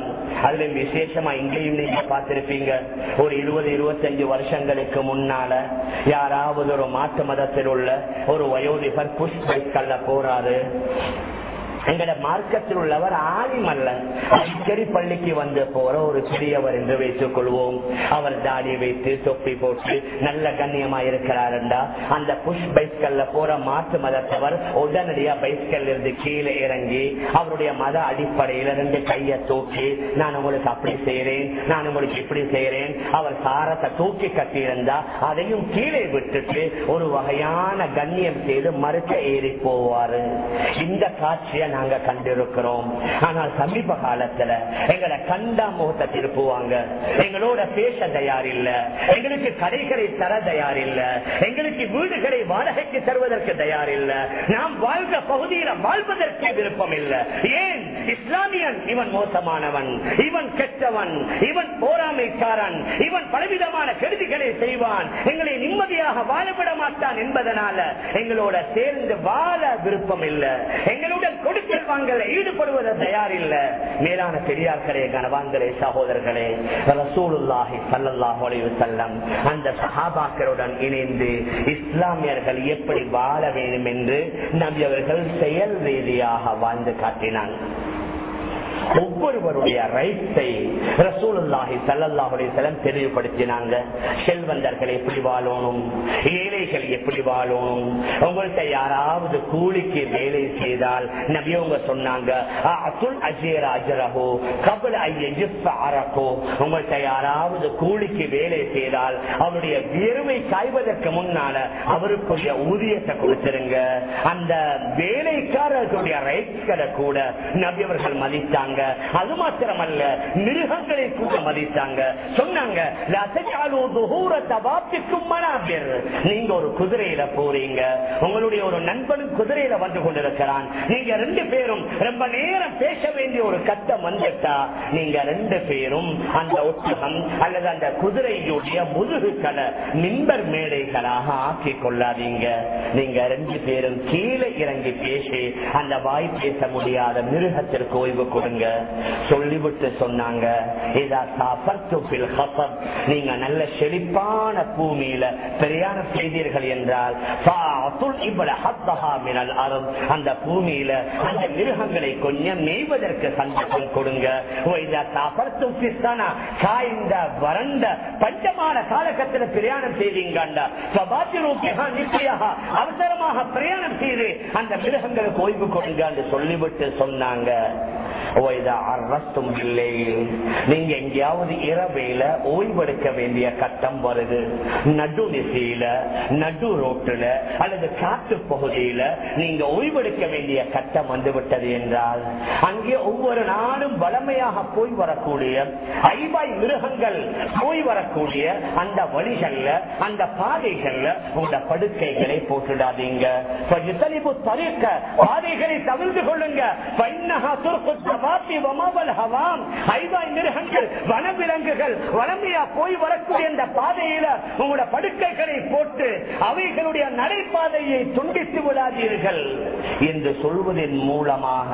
அதுல விசேஷமா இங்கேயும் நீங்க பார்த்திருப்பீங்க, ஒரு 20-25 வருஷங்களுக்கு முன்னால யாராவது ஒரு மாற்று மதத்தில் உள்ள ஒரு வயோதிபர் புஷ் பைக்கல்ல போறாரு. எங்கட மார்க்கத்தில் உள்ளவர் ஆலிம் அல்ல, அடிக்கடி பள்ளிக்கு வந்து போற ஒரு பெரியவர் என்று வைத்துக் கொள்வோம். அவர் தாடி வைத்து தொப்பி போட்டு நல்ல கண்ணியமா இருக்கிறார் என்றா அந்த புஷ் பைஸ்கல்ல போற மாற்று மதத்தவர் உடனடியா பைஸ்கல் இருந்து கீழே இறங்கி அவருடைய மத அடிப்படையில 2 கையை தூக்கி, நான் உங்களுக்கு அப்படி செய்யறேன், நான் உங்களுக்கு இப்படி செய்யறேன். அவர் சாரத்தை தூக்கி கட்டி இருந்தா அதையும் கீழே விட்டுட்டு ஒரு வகையான கண்ணியம் செய்து மறுக்க ஏறி போவாரு. இந்த காட்சியை நாங்க கண்டிருக்கிறோம். ஆனால் சமீப காலத்துல எங்களை கண்டா முகத்தை திருப்புவாங்க, எங்களோட பேச தயார் இல்ல, எங்களுக்கு கடைகளை தர தயார் இல்ல, எங்களுக்கு வீடுகளை வாடகைக்கு தருவதற்கு தயார் இல்ல, நாம் வாழ்ந்த பகுதியில வாழ்வதற்கு விருப்பம் இல்ல. ஏன்? இஸ்லாமியன் இவன் மோசமானவன், இவன் கெட்டவன், இவன் போராமைக்காரன், இவன் பலவிதமான கெடுதிகளை செய்வான், எங்களை நிம்மதியாக வாழவிட மாட்டான் என்பதனால எங்களோட சேர்ந்து வாழ விருப்பம் இல்ல, எங்களுடன் கொடுக்கல் வாங்கல ஈடுபடுவதை தயார் இல்ல. மேலான பெரியார்களே, கனவான்களே, சகோதரர்களே, ரசூலுல்லாஹி ஸல்லல்லாஹு அலைஹி வஸல்லம் அந்த சஹாபாக்களுடன் இணைந்து இஸ்லாமியர்கள் எப்படி வாழ வேண்டும் என்று நபி அவர்கள் செயல் ரீதியாக வாழ்ந்து காட்டினார். ஒவ்வொருவருடைய ரைட்ஸை ரசூலுல்லாஹி ஸல்லல்லாஹு அலைஹி வஸல்லம் தெளிவுபடுத்தினாங்க. செல்வந்தர்கள் எப்படி வாழணும், ஏழைகள் எப்படி வாழணும். உங்கள்கிட்ட யாராவது கூலிக்கு வேலை செய்தால் நபி அவங்க சொன்னாங்க, உங்கள்கிட்ட யாராவது கூலிக்கு வேலை செய்தால் அவருடைய வியர்வை காய்வதற்கு முன்னால அவருக்குரிய ஊதியத்தை கொடுத்திருங்க. அந்த வேலைக்காரர்களுடைய ரைட்ஸ்களை கூட நபி அவர்கள் மதித்தாங்க. அது மாத்திரமல்ல, மிருகங்களை கூட மதித்தாங்க. சொன்னாங்க, நீங்க ஒரு குதிரையில போறீங்க, உங்களுடைய ஒரு நண்பன் குதிரையில வந்து கொண்டிருக்கிறான், நீங்க 2 பேரும் ரொம்ப நேரம் பேச வேண்டிய ஒரு கட்டம் வந்துட்டா நீங்க 2 பேரும் அந்த ஒட்டகம் அல்லது அந்த குதிரையுடைய முதுகுகளை மின்பர் மேடைகளாக ஆக்கி கொள்ளாதீங்க. நீங்க 2 பேரும் கீழே இறங்கி பேசி அந்த வாய் பேச முடியாத மிருகத்திற்கு ஓய்வு கொடுங்க சொல்லிவிட்டு சொன்னாங்க, நீங்க நல்ல செழிப்பான பூமியில பிரயாணம் செய்தீர்கள் என்றால் அந்த பூமியில அந்த மிருகங்களை கொஞ்சம் நெய்வதற்கு சந்தர்ப்பம் கொடுங்க. காய்ந்த வறண்ட பஞ்சமான காலகட்டத்தில் பிரயாணம் செய்தீங்க, அவசரமாக பிரயாணம் செய்து அந்த மிருகங்களுக்கு ஓய்வு கொடுங்க என்று சொல்லிவிட்டு சொன்னாங்க. நீங்க எங்கேயாவது இரவையில ஓய்வெடுக்க வேண்டிய கட்டம் வருது, நடு நிசையில நடு ரோட்டுல அல்லது காட்டு பகுதியில நீங்க ஓய்வெடுக்க வேண்டிய கட்டம் வந்துவிட்டது என்றால் அங்கே ஒவ்வொரு நாளும் வளமையாக போய் வரக்கூடிய 5 மிருகங்கள் போய் வரக்கூடிய அந்த வழிகள்ல அந்த பாதைகள்ல உங்க படுக்கைகளை போட்டுடாதீங்க. பாதைகளை தவிர்த்து கொள்ளுங்க. வனவிலங்குகள் வளமையா போய் வரக்கூடிய இந்த பாதையில உங்களோட படுக்கைகளை போட்டு அவைகளுடைய நடைபாதையை துண்டித்து விடாதீர்கள் என்று சொல்வதன் மூலமாக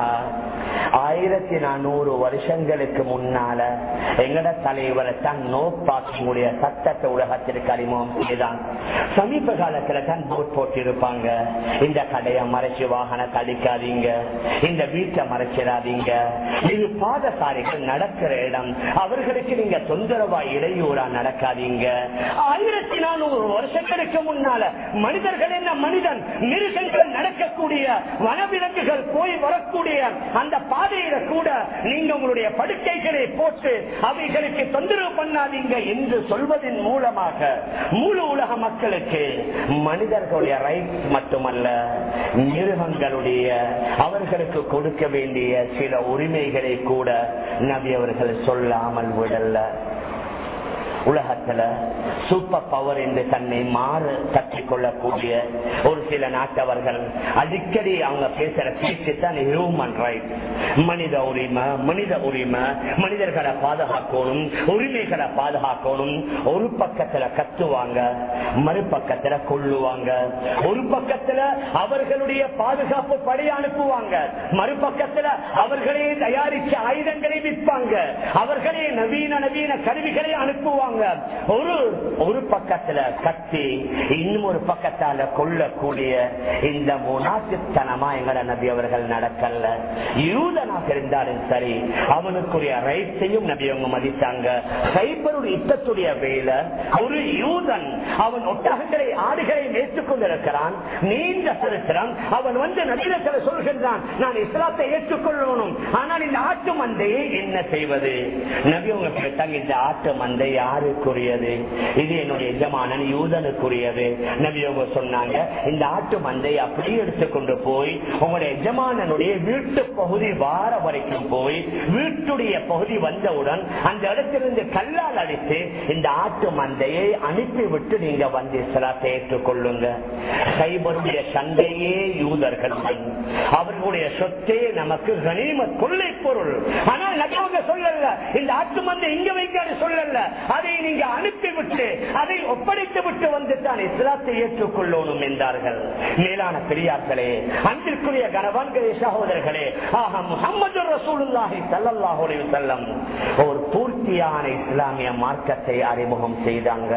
1400 வருஷங்களுக்கு முன்னால எங்கட தலைவரை தான் நோப்பாக்கிய சட்டத்தை உலகத்திற்கு அறிமுகம் செய்தான். சமீப காலத்துல தான் போட் போட்டிருப்பாங்க, இந்த கடையை மறைச்சு வாகனத்தை அடிக்காதீங்க, இந்த வீட்டை மறைச்சிடாதீங்க, இது பாதசாரிகள் நடக்கிற இடம், அவர்களுக்கு நீங்க தொந்தரவா இடையூறா நடக்காதீங்க. 1400 வருஷங்களுக்கு முன்னால மனிதர்கள் என்ன மனிதன், மிருகங்கள் நடக்கக்கூடிய வனவிலங்குகள் போய் வரக்கூடிய அந்த பாதையில கூட நீங்க உங்களுடைய படுக்கைகளை போட்டு அவைகளுக்கு தொந்தரவு பண்ணாதீங்க என்று சொல்வதன் மூலமாக முழு உலக மக்களுக்கு மனிதர்களுடைய ரைட்ஸ் மட்டுமல்ல, மிருகங்களுடைய அவர்களுக்கு கொடுக்க வேண்டிய சில உரிமைகளை கூட நபி அவர்கள் சொல்லாமல் விடல. உலக உலகத்துல சூப்பர் பவர் என்று தன்னை மாறு தட்டிக் கொள்ளக்கூடிய ஒரு சில நாட்டவர்கள் அடிக்கடி அவங்க பேசுற பேச்சு தான் ஹியூமன் ரைட், மனித உரிமை, மனிதர்களை பாதுகாக்கணும், உரிமைகளை பாதுகாக்கணும். ஒரு பக்கத்துல கத்துவாங்க, மறுபக்கத்துல கொள்ளுவாங்க. ஒரு பக்கத்துல அவர்களுடைய பாதுகாப்பு படையை அனுப்புவாங்க, மறுபக்கத்துல அவர்களே தயாரிச்ச ஆயுதங்களை விற்பாங்க, அவர்களே நவீன கருவிகளை அனுப்புவாங்க. ஒரு பக்கத்துல கத்தி, இன்னும் ஒரு பக்கத்தால கொள்ளக்கூடிய இந்த முனாஃபிக்தனமா எங்கட நபி அவர்கள் நடக்கல. யூதனாக இருந்தாலும் சரி, அவனுக்குரிய ரைட்ஸையும் நபி அவங்க மதித்தாங்க. கைபருடைய யுத்தத்துடைய வேலை, ஒரு யூதன் அவன் ஒட்டகங்களை ஆடுகளை மேய்த்துக் கொண்டிருக்கிறான், நீண்ட சரித்திரம். அவன் வந்து நபியிடத்தில் சொல்கின்றான், நான் இஸ்லாத்தை ஏற்றுக்கொள்ளணும், ஆனால் இந்த ஆட்டு மந்தையை என்ன செய்வது? நபி அவங்க கேட்டாங்க, இந்த ஆட்டு மந்தை யாருக்குரியது? இது என்னுடைய எஜமானன் யூதனுக்குரியது. நபி அவங்க சொன்னாங்க, இந்த ஆட்டு மந்தை அப்படியே எடுத்துக்கொண்டு போய் உங்களுடைய எஜமானனுடைய வீட்டு பகுதி வார வரைக்கும் போய் வீட்டுடைய பகுதி வந்தவுடன் அந்த இடத்திலிருந்து கல்லால் அடித்து இந்த ஆட்டு மந்தையை அனுப்பிவிட்டு நீங்க வந்து இஸ்லாத்தை ஏற்றுக்கொள்ளுங்க. கைபருடைய சண்டையே யூதர்கள், அவர்களுடைய சொத்தே நமக்கு கனிமத் கொள்ளை பொருள். ஆனால் நபியவங்க சொல்லல, இந்த ஆட்டு மந்தை இங்க வைக்காது சொல்லல, அதை நீங்க அனுப்பிவிட்டு அதை ஒப்படைத்து விட்டு வந்து தான் இஸ்லாத்தை ஏற்றுக்கொள்ளணும் என்றார்கள். மேலான பெரியார்களே, அன்பிற்குரிய கணவான்களே, சகோதரர்களே, முஹம்மது ரசூலுல்லாஹி ஸல்லல்லாஹு அலைஹி வஸல்லம் ஒரு பூர்த்தியான இஸ்லாமிய மார்க்கத்தை அறிமுகம் செய்தாங்க.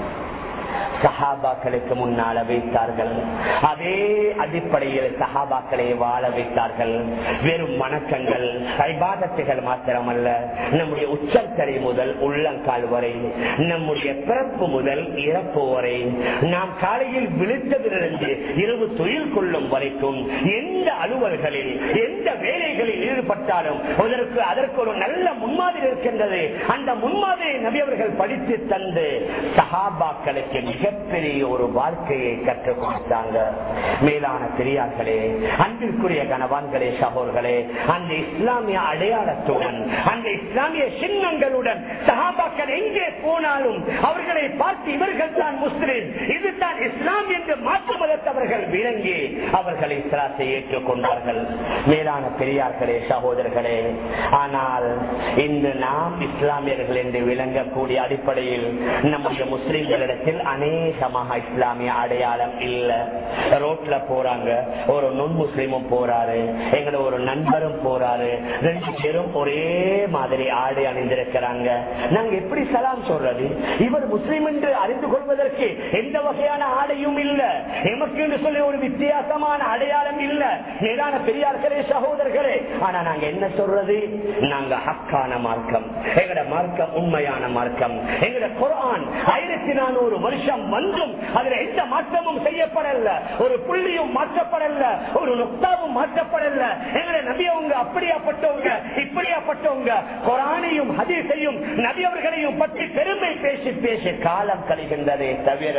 சஹாபாக்களுக்கு முன்னால வைத்தார்கள். அதே அடிப்படையில் சஹாபாக்களை வாழ வைத்தார்கள். வெறும் வணக்கங்கள், இபாதத்துகள் மாத்திரமல்ல, நம்முடைய உச்சந்தலை முதல் உள்ளங்கால் வரை, நம்முடைய பிறப்பு முதல் இறப்பு வரை, நாம் காலையில் விழித்ததிலிருந்து இரவு தொழில் கொள்ளும் வரைக்கும் எந்த அலுவல்களில் எந்த வேலைகளில் ஈடுபட்டாலும் அதற்கு ஒரு நல்ல முன்மாதிரி இருக்கின்றது. அந்த முன்மாதிரியை நபி அவர்கள் படித்து தந்து சஹாபாக்களுக்கு மிகப்பெரிய ஒரு வாழ்க்கையை கற்றுக் கொடுத்தாங்க. மேலான பெரியார்களே, அன்பிற்குரிய கணவான்களே, சகோதரர்களே, அந்த இஸ்லாமிய அடையாளத்துடன், அந்த இஸ்லாமிய சின்னங்களுடன் சஹாபாக்கள் எங்கே போனாலும் அவர்களை பார்த்து இவர்கள் தான் முஸ்லிம், இதுதான் இஸ்லாம் என்று மாற்று மதத்தவர்கள் விளங்கி அவர்கள் இஸ்லாத்தை ஏற்றுக்கொண்டார்கள். மேலான பெரியார்களே, சகோதரர்களே, ஆனால் இன்று நாம் இஸ்லாமியர்கள் என்று விளங்கக்கூடிய அடிப்படையில் நம்முடைய முஸ்லிம்களிடத்தில் அநேகமாக இஸ்லாமிய அடையாளம் இல்ல. ரோட்ல போறாங்க, ஒரு நுண் முஸ்லிமும் போறாரு, எங்களோட ஒரு நண்பரும் போறாரு, ரெண்டு பேரும் ஒரே மாதிரி ஆடை அணிந்திருக்கிறாங்க. நாங்க எப்படி சலாம் சொல்றது? இவர் முஸ்லிம் என்று அறிந்து கொள்வதற்கு எந்த வகையான ஆடையும் இல்ல, எமக்கு என்று சொல்லி ஒரு வித்தியாசமான அடையாளம் இல்ல. மேலான பெரியார்களே, சகோதரர்களே, ஆனா நாங்க என்ன சொல்றது? நாங்க ஹக்கான மார்க்கம், எங்கட மார்க்கம் உண்மையான மார்க்கம். எங்கட குர்ஆன் 1400 வருஷம் வந்தும் அதுல எந்த மாற்றமும் செய்யப்படல, ஒரு புள்ளியும் மாற்றப்படல, ஒரு நுக்தாவும் மாற்றப்படல. எங்களை நபி அவங்க அப்படியாப்பட்டவங்க, இப்படியாப்பட்டவங்க. குர்ஆனையும் ஹதீஸையும் நபி அவர்களையும் பற்றி பெருமை பேசி பேசி காலம் கழிகின்றதே தவிர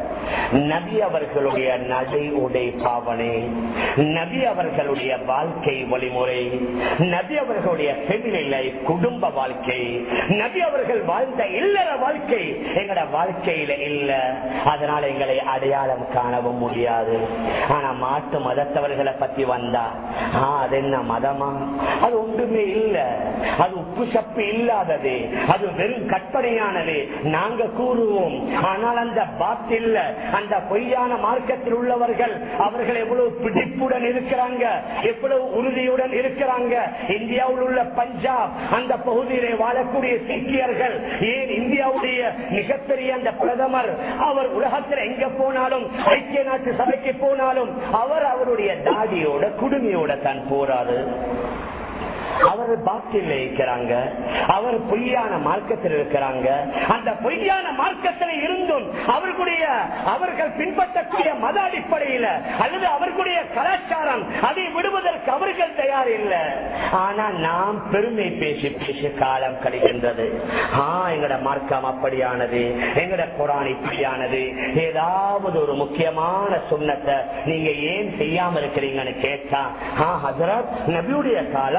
நபி அவர்களுடைய நடை உடை பாவனை, நபி அவர்களுடைய வாழ்க்கை வழிமுறை, நபி அவர்களுடைய ஃபேமிலி லைஃப், குடும்ப வாழ்க்கை, நபி அவர்கள் வாழ்ந்த இல்லற வாழ்க்கை எங்கட வாழ்க்கையில இல்ல. அதனால எங்களை அடையாளம் காணவும் முடியாது. ஆனா மாட்டு மதத்தவர்களை பத்தி வந்தா, அது என்ன மதமா? அது ஒன்றுமே இல்ல, அது உப்பு சப்பு இல்லாதது, அது வெறும் கற்பனையானது நாங்க கூறுவோம். ஆனால் அந்த பாத்தில், அந்த பொய்யான மார்க்கத்தில் உள்ளவர்கள் அவர்கள் எவ்வளவு பிடிப்புடன் இருக்கிறாங்க, எவ்வளவு உறுதியுடன் இருக்கிறாங்க. இந்தியாவில் உள்ள பஞ்சாப் அந்த பகுதியிலே வாழக்கூடிய சீக்கியர்கள், ஏன் இந்தியாவுடைய மிகப்பெரிய அந்த பிரதமர், அவர் உலகத்தில் எங்க போனாலும், ஐக்கிய நாட்டு சபைக்கு போனாலும் அவர் அவருடைய தாடியோட குடுமையோட தான் போறாரு. அவர் பாக்கில் இருக்கிறாங்க, அவர் பொய்யான மார்க்கத்தில் இருக்கிறாங்க. அந்த பொய்யான மார்க்கத்தில் இருந்தும் அவர்கள் பின்பற்றக்கூடிய மத அடிப்படையில் அல்லது அவர்களுடைய கலாச்சாரம் அதை விடுவதற்கு அவர்கள் தயார் இல்லை. ஆனால் நாம் பெருமை பேசி பேசி காலம் கழிகின்றது. எங்கட மார்க்கம் அப்படியானது, எங்கட குர்ஆன் இப்படியானது. ஏதாவது ஒரு முக்கியமான சுன்னத்தை நீங்க ஏன் செய்யாம இருக்கிறீங்கன்னு கேட்டா, ஹஜ்ரத் நபியுடைய காலம் அது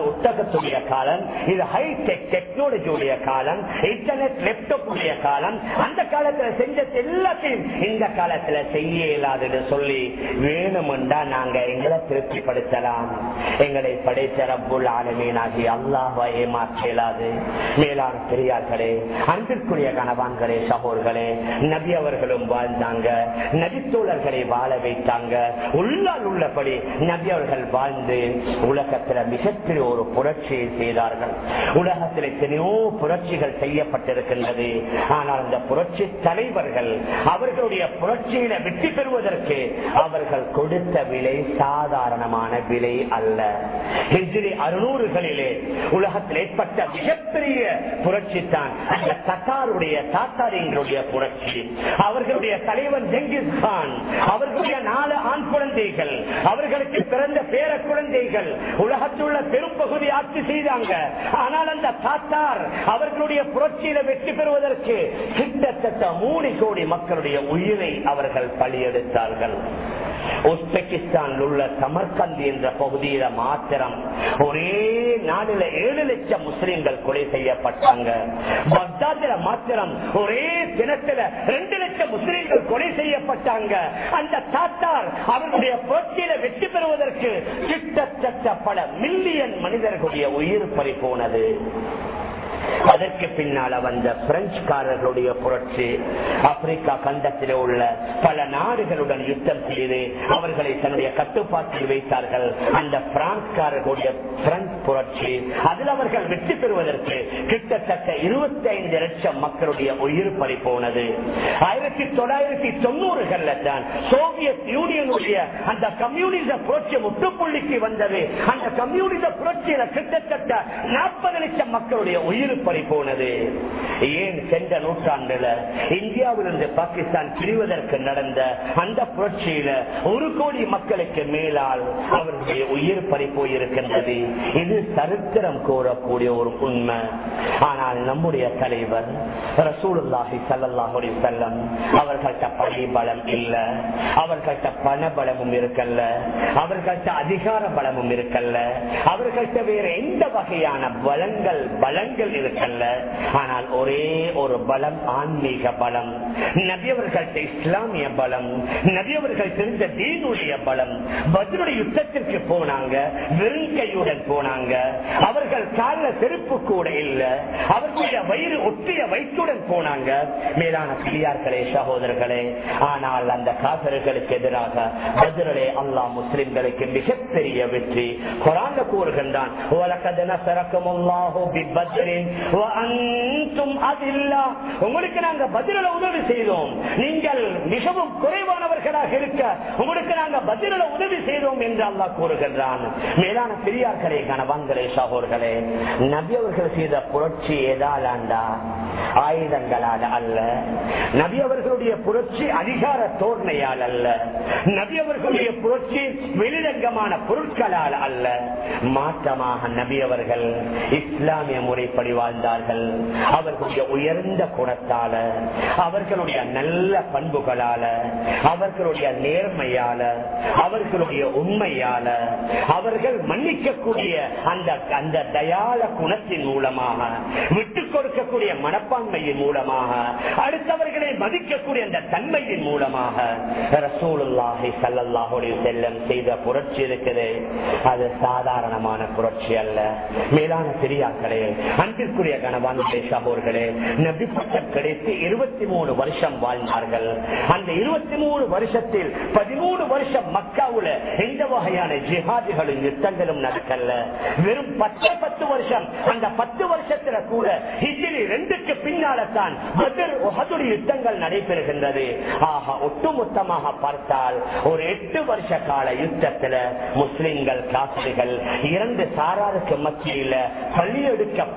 ஒட்டகத்துடைய காலம், இது ஹைடெக் டெக்னாலஜியுடைய காலம், இன்டர்நெட் லேப்டாப் உடைய காலம். அந்த காலத்துல செஞ்ச எல்லாத்தையும் இந்த காலத்துல செய்ய இயலாதுன்னு சொல்லி வேணுமென்றா நாங்க எங்களை திருப்திப்படுத்தலாம். எங்களை படைத்த ரப்புல் ஆலமீனாகி அல்லாஹ்வை ஏமாற்ற இயலாது. மேலான பெரியார்களே, அன்பிற்குரிய கணவான்களே, சகோதரர்களே, நபி அவர்களும் வாழ்ந்தாங்க, நபித்தோழர்களை வாழ வைத்தாங்க. உள்ளால் உள்ளபடி நபி அவர்கள் வாழ்ந்து உலகத்தில் மிகப்பெரிய ஒரு புரட்சியை செய்தார்கள். உலகத்தில் எத்தனையோ புரட்சிகள் செய்யப்பட்டிருக்கின்றது. ஆனால் அந்த புரட்சி தலைவர்கள் அவர்களுடைய புரட்சியில வெற்றி பெறுவதற்கு அவர்கள் கொடுத்த விலை சாதாரணமான விலை அல்ல. ஹிஜ்ரி 600களிலே உலகத்தில் ஏற்பட்ட மிகப்பெரிய புரட்சி தான் அந்த தாத்தாரிங்களுடைய புரட்சி. அவர்களுடைய தலைவன் ஜெங்கிஸ் கான், அவர்களுடைய 4 ஆண் குழந்தைகள், அவர்களுக்கு பிறந்த பேர குழந்தைகள் உலகத்தில் உள்ள பெரும் பகுதி ஆட்சி செய்தாங்க. ஆனால் அந்த தாத்தார் அவர்களுடைய புரட்சியில வெற்றி பெறுவதற்கு கிட்டத்தட்ட 3 கோடி மக்களுடைய உயிரை அவர்கள் பலியெடுத்தார்கள். உஸ்பெகிஸ்தான் உள்ள சமர்கந்த் என்ற பகுதியில மாத்திரம் ஒரே நாளில் 7 லட்சம் முஸ்லிம்கள் கொலை செய்யப்பட்டாங்க. பக்தாதில மாத்திரம் ஒரே தினத்துல 2 லட்சம் முஸ்லிம்கள் கொலை செய்யப்பட்டாங்க. அந்த தாத்தார் அவர்களுடைய புரட்சியில வெற்றி பெறுவதற்கு கிட்டத்தட்ட பல மில்லியன் மனிதர்களுடைய உயிர் பறி போனது. அதற்கு பின்னால வந்த பிரெஞ்சுக்காரர்களுடைய புரட்சி ஆப்பிரிக்கா கண்டத்தில் உள்ள பல நாடுகளுடன் யுத்தம் செய்து அவர்களை தன்னுடைய கட்டுப்பாட்டில் வைத்தார்கள். அந்த பிரான்ஸ்காரர்களுடைய பிரெஞ்சு புரட்சி, அதில் அவர்கள் வெற்றி பெறுவதற்கு கிட்டத்தட்ட 25 லட்சம் மக்களுடைய உயிர் பறி போனது. 1990களில் தான் சோவியத் யூனியனுடைய அந்த கம்யூனிச புரட்சி முற்றுப்புள்ளிக்கு வந்தது. அந்த கம்யூனிச புரட்சியில கிட்டத்தட்ட 40 லட்சம் மக்களுடைய உயிர் பறி போனது. ஏன் சென்ற நூற்றாண்டுல இந்தியாவிலிருந்து பாகிஸ்தான் பிரிவதற்கு நடந்த அந்த புரட்சியில 1 கோடி மக்களுக்கு மேலால் அவர்களுடைய உயிர் பறி போயிருக்கின்றது. இது சரித்திரம் கூறக்கூடிய ஒரு உண்மை. ஆனால் நம்முடைய தலைவர் ரசூலுல்லாஹி ஸல்லல்லாஹு அலைஹி வஸல்லம் அவர்கள்ட்ட பணி பலம் இல்ல, அவர்கள்ட்ட பண பலமும் இருக்கல்ல, அவர்கள்ட்ட அதிகார பலமும் இருக்கல்ல, அவர்கள்ட்ட வேற எந்த வகையான பலங்கள் இருக்கல்ல. ஆனால் ஒரே ஒரு பலம், ஆன்மீக பலம். நபியவர்கள்ட்ட இஸ்லாமிய பலம், நபியவர்கள் தெரிந்த தீனுடைய பலம். பத்ருடைய யுத்தத்திற்கு போனாங்க, வெறும் கையுடன் போனாங்க. அவர்கள் கால செருப்பு கூட இல்ல, அவர்களுடைய வயிறு ஒட்டிய வயிற்றுடன் போனாங்க. மேலான பெரியார்களே, சகோதரர்களே, ஆனால் அந்த காபிர்களுக்கு எதிராக பத்ரிலே அல்லாஹ் முஸ்லிம்களுக்கு மிகப்பெரிய வெற்றி குர்ஆன்ல கூறுகின்றான். உங்களுக்கு நாங்க பதில உதவி செய்தோம், நீங்கள் மிகவும் குறைவானவர்களாக இருக்க உங்களுக்கு நாங்க பதில உதவி செய்தோம் என்று அல்லாஹ் கூறுகின்றான். மேலான பெரியார்களே, கணவான்களே, சகோதரர்களே, நபி அவர்கள் செய்த புரட்சி ஏதாலாண்டா ஆயுதங்களால் அல்ல, நபி அவர்களுடைய புரட்சி அதிகார தோர்மையால் அல்ல, நபி அவர்களுடைய புரட்சி வெளிரங்கமான பொருட்களால் அல்ல. மாற்றமாக நபி அவர்கள் இஸ்லாமிய முறைப்படி வாழ்ந்தார்கள். அவர்களுடைய உயர்ந்த குணத்தால, அவர்களுடைய நல்ல பண்புகளால, அவர்களுடைய நேர்மையால, அவர்களுடைய உண்மையால, அவர்கள் மன்னிக்கக்கூடிய அந்த தயால குணத்தின் மூலமாக, விட்டுக் கொடுக்கக்கூடிய மனப்பான்மையின் மூலமாக, அடுத்தவர்களை மதிக்கக்கூடிய அந்த தன்மையின் மூலமாக ரசூலுல்லாஹி ஸல்லல்லாஹு அலைஹி வஸல்லம் செய்த புரட்சி இருக்குது. அது சாதாரணமான புரட்சி அல்ல. மேலான பெரியார்களே, அன்பிற்குரிய கணவான்களே, சகோதரர்களே, நபி பட்டம் கிடைத்து 23 வருஷம் வாழ்ந்தார்கள். அந்த 23 வருஷத்தில் 13 வருஷம் மக்காவுல எந்த வகையான ஜிஹாதுகளும் யுத்தங்களும் நடக்கல. வெறும் 10 வருஷம். அந்த 10 வருஷத்துல கூட ஹிஜ்ரி 2க்கு பின்னால்தான் பத்ர், உஹது யுத்தங்கள் நடைபெறுகின்றது. ஆக ஒட்டுமொத்தமாக பார்த்தால் ஒரு 8 வருஷ கால யுத்தத்துல முஸ்லிம்கள், காபிர்கள் 2 சாராருக்கு மத்தியில பள்ளியெடுக்கப்பட்ட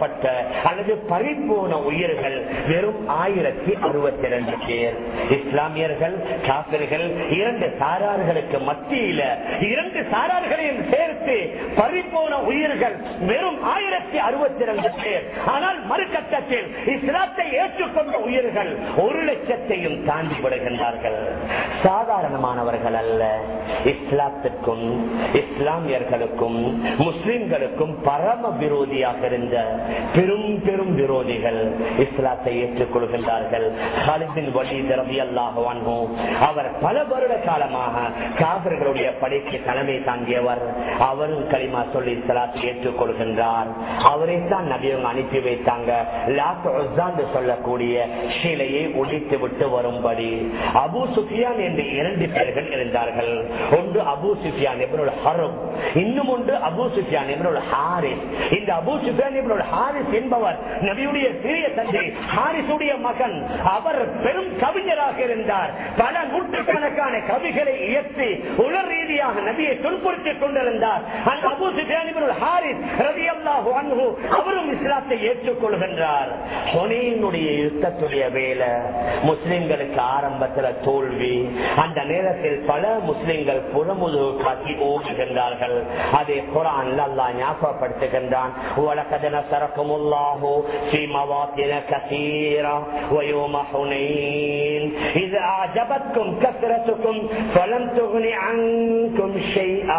அல்லது பறிபோன உயிர்கள் வெறும் 1062 பேர். இஸ்லாமியர்கள் காபிர்கள் இரண்டு சாரார்களுக்கு மத்தியில இரண்டு சாரார்களையும் சேர்த்து பறிபோன உயிர்கள் வெறும் 1062 பேர். ஆனால் மறுகட்டத்தில் இஸ்லாத்தை ஏற்றுக்கொண்ட உயிர்கள் 1,00,000 தாண்டி விடுகின்றார்கள். சாதாரணமானவர்கள் அல்ல. இஸ்லாத்திற்கும் இஸ்லாமியர்களுக்கும் முஸ்லிம்களுக்கும் பரம விரோதியாக இருந்த பெரும் பெரும் விரோதிகள் இஸ்லாத்தை ஏற்றுக்கொள்கின்றார்கள். காலித் பின் வலீத் ரலியல்லாஹு அன்ஹு அவர் பல வருட காலமாக காபிர்களுடைய படைக்கு தலைமை தாங்கியவர். அவரும் கலிமா சொல்லி இஸ்லாத்தை ஏற்றுக்கொள்கின்றார். அவரை தான் நபியவங்க அனுப்பி வைத்தாங்க. லாத் உஸ்ஸா என்று சொல்லக்கூடிய ஷீலையை ஒழித்து விட்டு வரும்படி. அபூ சுஃபியான் என்று 2 பேர்கள் இருந்தார்கள். ஒன்று அபூ சுஃபியான் இப்னுல் ஹர்ப், இன்னும் ஒன்று அபூ சுஃபியான் இப்னுல் ஹாரிஸ். இந்த அபூ சுஃபியான் இப்னுல் ஹாரிஸ் என்பவர் நபியுடைய சிறிய தந்தை ஹாரிஸுடைய மகன். அவர் பெரும் கவிஞராக இருந்தார். பல நூற்றுக்கணக்கான கவிகளை இயற்றி உலர் ரீதியாக நபியை துன்புறுத்திக் கொண்டிருந்தார். அந்த அபூ சுஃபியான் இப்னுல் ஹாரிஸ் ரலியல்லாஹு அன்ஹு அவரும் இஸ்லாத்தை ஏற்றுக்கொள்கின்றார். ஹுனைனுடைய யுத்தத்துடைய வேலை முஸ்லிம்களுக்கு ஆரம்பத்தில் தோல்வி. அந்த நேரத்தில் பல முஸ்லிம்கள் புறமுதுகு காட்டி ஓடுகின்றார்கள். அதை குர்ஆன்ல அல்லாஹ் ஞாபகப்படுத்துகின்றான். வலகத் நஸரகுமுல்லாஹு ஃபீ மவாத்தின கஸீரா வயௌம ஹுனைன் இஸ் அஜபத்கும் கஸ்ரத்துக்கும் ஃபலம் துக்னி அன்கும் ஷைஆ.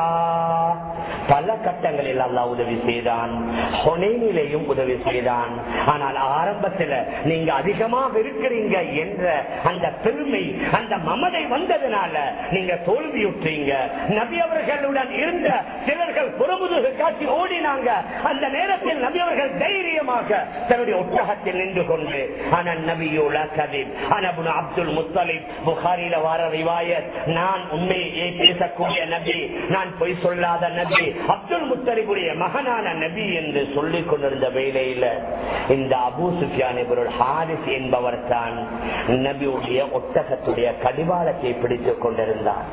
பல கட்டங்களில் அல்லாஹ் உதவி செய்தான். ஹுனைனிலேயும் உதவி செய்தான். ஆனால் ஆரம்பத்தில் நீங்க அதிகமாக இருக்கிறீங்க என்ற அந்த பெருமை அந்த மமதை வந்ததுனால நீங்க தோல்வியுற்றீங்க. நபி அவர்களுடன் இருந்த சிலர்கள் புறமுதுகு காட்சி ஓடினாங்க. அந்த நேரத்தில் நபி அவர்கள் தைரியமாக தன்னுடைய ஒட்டகத்தில் நின்று கொண்டு ஆனால் நபியுல் கதீப் அனபுன் அப்துல் முத்தலிப் புகாரில வார ரிவாயத், நான் உண்மையை பேசக்கூடிய நபி, நான் பொய் சொல்லாத நபி, அப்துல் முத்தலிபுடைய மகனான நபி என்று சொல்லிக் கொண்டிருந்த வேளையில இந்த அபூ சுஃபியான் இப்னுல் ஹாரிஸ் என்பவர் தான் நபியுடைய ஒட்டகத்துடைய கடிவாளத்தை பிடித்துக் கொண்டிருந்தார்.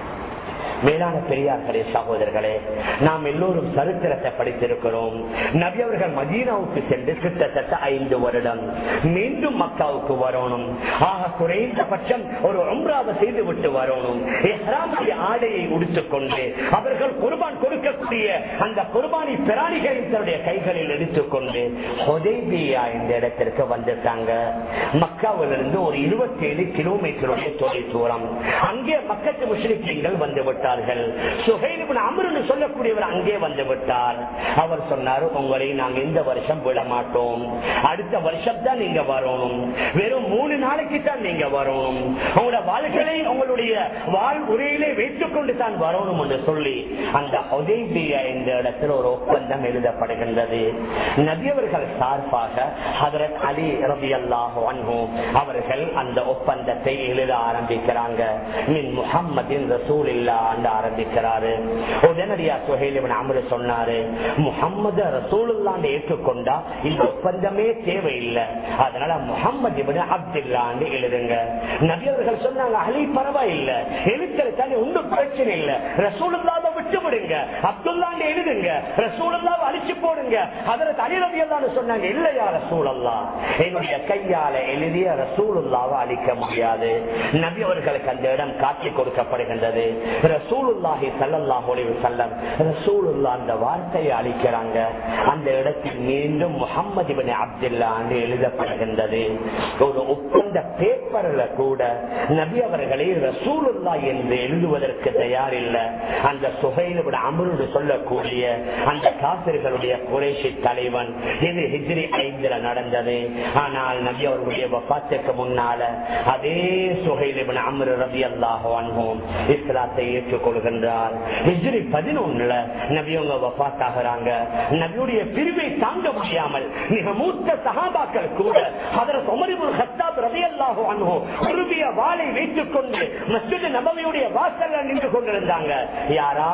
மேலான பெரியார்களே, சகோதரர்களே, நாம் எல்லோரும் சரித்திரத்தை படித்திருக்கிறோம். நபி அவர்கள் மதீனாவுக்கு சென்று கிட்டத்தட்ட 5 வருடம் மீண்டும் மக்காவுக்கு வரணும். ஆக குறைந்தபட்சம் ஒரு உம்ராவை செய்து விட்டு வரணும். இஹ்ராமுடைய ஆடையை உடுத்துக் கொண்டு அவர்கள் குர்பான் கொடுக்கக்கூடிய அந்த குர்பானி பிராணிகளை தன்னுடைய கைகளில் எடுத்துக்கொண்டு ஹுதைபியா என்ற இடத்திற்கு வந்துட்டாங்க. மக்காவிலிருந்து ஒரு 27 கிலோமீட்டருடைய தொலை தூரம். அங்கே மக்கத்து முஸ்லிம்கள் வந்து விட்டார்கள். சுஹைல் இப்னு அம்ர் என்று சொல்லக்கூடியவர் அங்கே வந்து விட்டார். அவர் சொன்னார், உங்களை நாங்க இந்த வருஷம் விட மாட்டோம், அடுத்த வருஷம் தான் நீங்க வரணும், வெறும் 3 நாளைக்கு தான் நீங்க வரணும், உங்களோட வாழ்க்கையை உங்களுடைய வாழ் உரையிலே வைத்துக் கொண்டு தான் வரணும் என்று சொல்லி அந்த ஹுதைபியா என்ற இடத்தில் ஒரு ஒப்பந்தம் எழுதப்படுகின்றது. நபி அவர்கள் சார்பாக ஹஜ்ரத் அலி ரலியல்லாஹு அன்ஹு அவர்கள் அந்த ஒப்பந்தத்தை எழுத ஆரம்பிக்கிறாங்க. மின் முஹம்மதின் ரசூலில்லாஹ் ஆரம்பிக்கிறாரு. உடனடியா சுஹைல் இப்னு அம்ர் சொன்னாரு, முஹம்மது ரசூலுல்லாஹ் ஏற்றுக்கொண்டா இந்த ஒப்பந்தமே தேவையில்லை, அதனால முஹம்மது இப்னு அப்துல்லாஹ் எழுதுங்க. நபி அவர்கள் சொன்னாங்க, அலி பரவாயில்லை, எழுத்துறதானே ஒன்றும் பிரச்சனை இல்லை, ரசூலுல்லாஹ்வை விட்டு விடுங்க, அப்துல்லாஹ் எழுதுங்க, ரசூலுல்லாஹ்வை அழிச்சு போடுங்க. ஹஜ்ரத் அலி ரலியல்லாஹு சொன்னாங்க, இல்லையா ரசூலல்லாஹ், என்னுடைய கையால எழுதிய ரசூலுல்லாஹ்வை அழிக்க முடியாது. நபி அவர்களுக்கு அந்த இடம் காட்சி கொடுக்கப்படுகின்றது. ரசூலுல்லாஹி ஸல்லல்லாஹு அலைஹி வஸல்லம் ரசூலுல்லாஹ் அந்த வார்த்தையை அளிக்கிறாங்க. அந்த இடத்தில் மீண்டும் முஹம்மது இப்னு அப்துல்லாஹ் என்று எழுதப்படுகின்றது. ஒரு ஒப்பந்த பேப்பர்ல கூட நபி அவர்களை ரசூலுல்லாஹ் என்று எழுதுவதற்கு தயார் இல்லை. அந்த சுஹைல் இப்னு அம்ர் என்று சொல்லக்கூடிய அந்த காபிர்களுடைய குறைஷி தலைவன். இது ஹிஜ்ரி 5 நடந்தது. ஆனால் நபி அவர்களுடைய வஃபாத்துக்கு முன்னால அதே சுஹைல் இப்னு அம்ர் ரலியல்லாஹு அன்ஹு இஸ்லாத்தை ஏற்றுக்கொள்கின்றார். ஹிஜ்ரி 11 நபியவங்க வஃபாத் ஆகிறாங்க. நபியுடைய பிரிவை தாங்க முடியாமல் மிக மூத்த சஹாபாக்கள் கூட ஹஜ்ரத் உமர் இப்னு கத்தாப் ரலியல்லாஹு அன்ஹு உருவிய வாளை வைத்துக் கொண்டு மஸ்ஜித் நபவியுடைய வாசல்ல நின்று கொண்டிருந்தாங்க. யாரா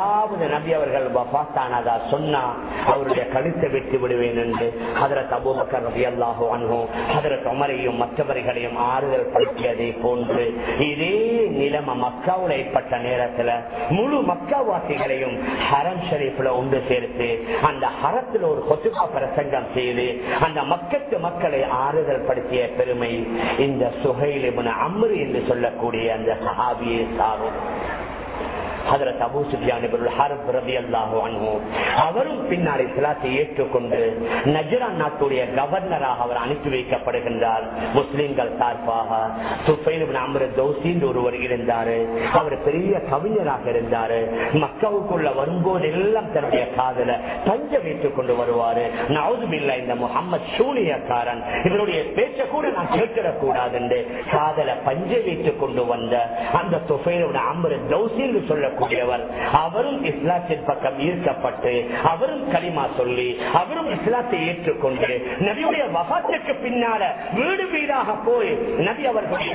ஏதாவது நபி அவர்கள் வஃபாத்தானதா சொன்னா அவருடைய கழுத்தை வெட்டி விடுவேன் என்று ஹஜ்ரத் அபூபக்கர் ரலியல்லாஹு அன்ஹு ஹஜ்ரத் உமரையும் மற்றவர்களையும் ஆறுதல் படுத்தியதை போன்று இதே நிலைமை மக்காவுல ஏற்பட்ட நேரத்துல முழு மக்காவாசிகளையும் ஹரம் ஷரீஃப்ல ஒன்று சேர்த்து அந்த ஹரத்தில் ஒரு ஹுத்பா பிரசங்கம் செய்து அந்த மக்கத்து மக்களை ஆறுதல் படுத்திய பெருமை இந்த சுஹைல் இப்னு அம்ர் என்று சொல்லக்கூடிய அந்த சஹாபியை சாரும். ஹஜ்ரத் அபூ சுஃபியான் இப்னு ஹர்ப் ரலியல்லாஹு அன்ஹு அவரும் பின்னாடி இஸ்லாத்தை ஏற்றுக்கொண்டு நஜ்ரான் நாட்டுடைய கவர்னராக அவர் அனுப்பி வைக்கப்படுகின்றார். முஸ்லிம்கள் சார்பாக சுஃபைல் இப்னு அம்ர் தௌசி ஒருவர் இருந்தாரு. அவர் பெரிய கவிஞராக இருந்தாரு. மக்காவுக்குள்ள வரும்போது எல்லாம் தன்னுடைய காதல பஞ்ச வைத்துக் கொண்டு வருவாரு. நவுதுபில்லா இந்த முஹம்மத் சூனியக்காரன் இவருடைய பேச்ச கூட நான் கேட்கிடக் கூடாது என்று காதல பஞ்ச வைத்துக் கொண்டு வந்த அந்த சுஃபைல் இப்னு அம்ர் தௌசி சொல்ல அவரும் இஸ்லாத்தின் பக்கம் ஈர்க்கப்பட்டு அவரும் கலிமா சொல்லி அவரும் இஸ்லாத்தை ஏற்றுக்கொண்டு நபியுடைய வஃபாத்துக்கு பின்னால வீடு வீடாக போய் நபி அவர்களுடைய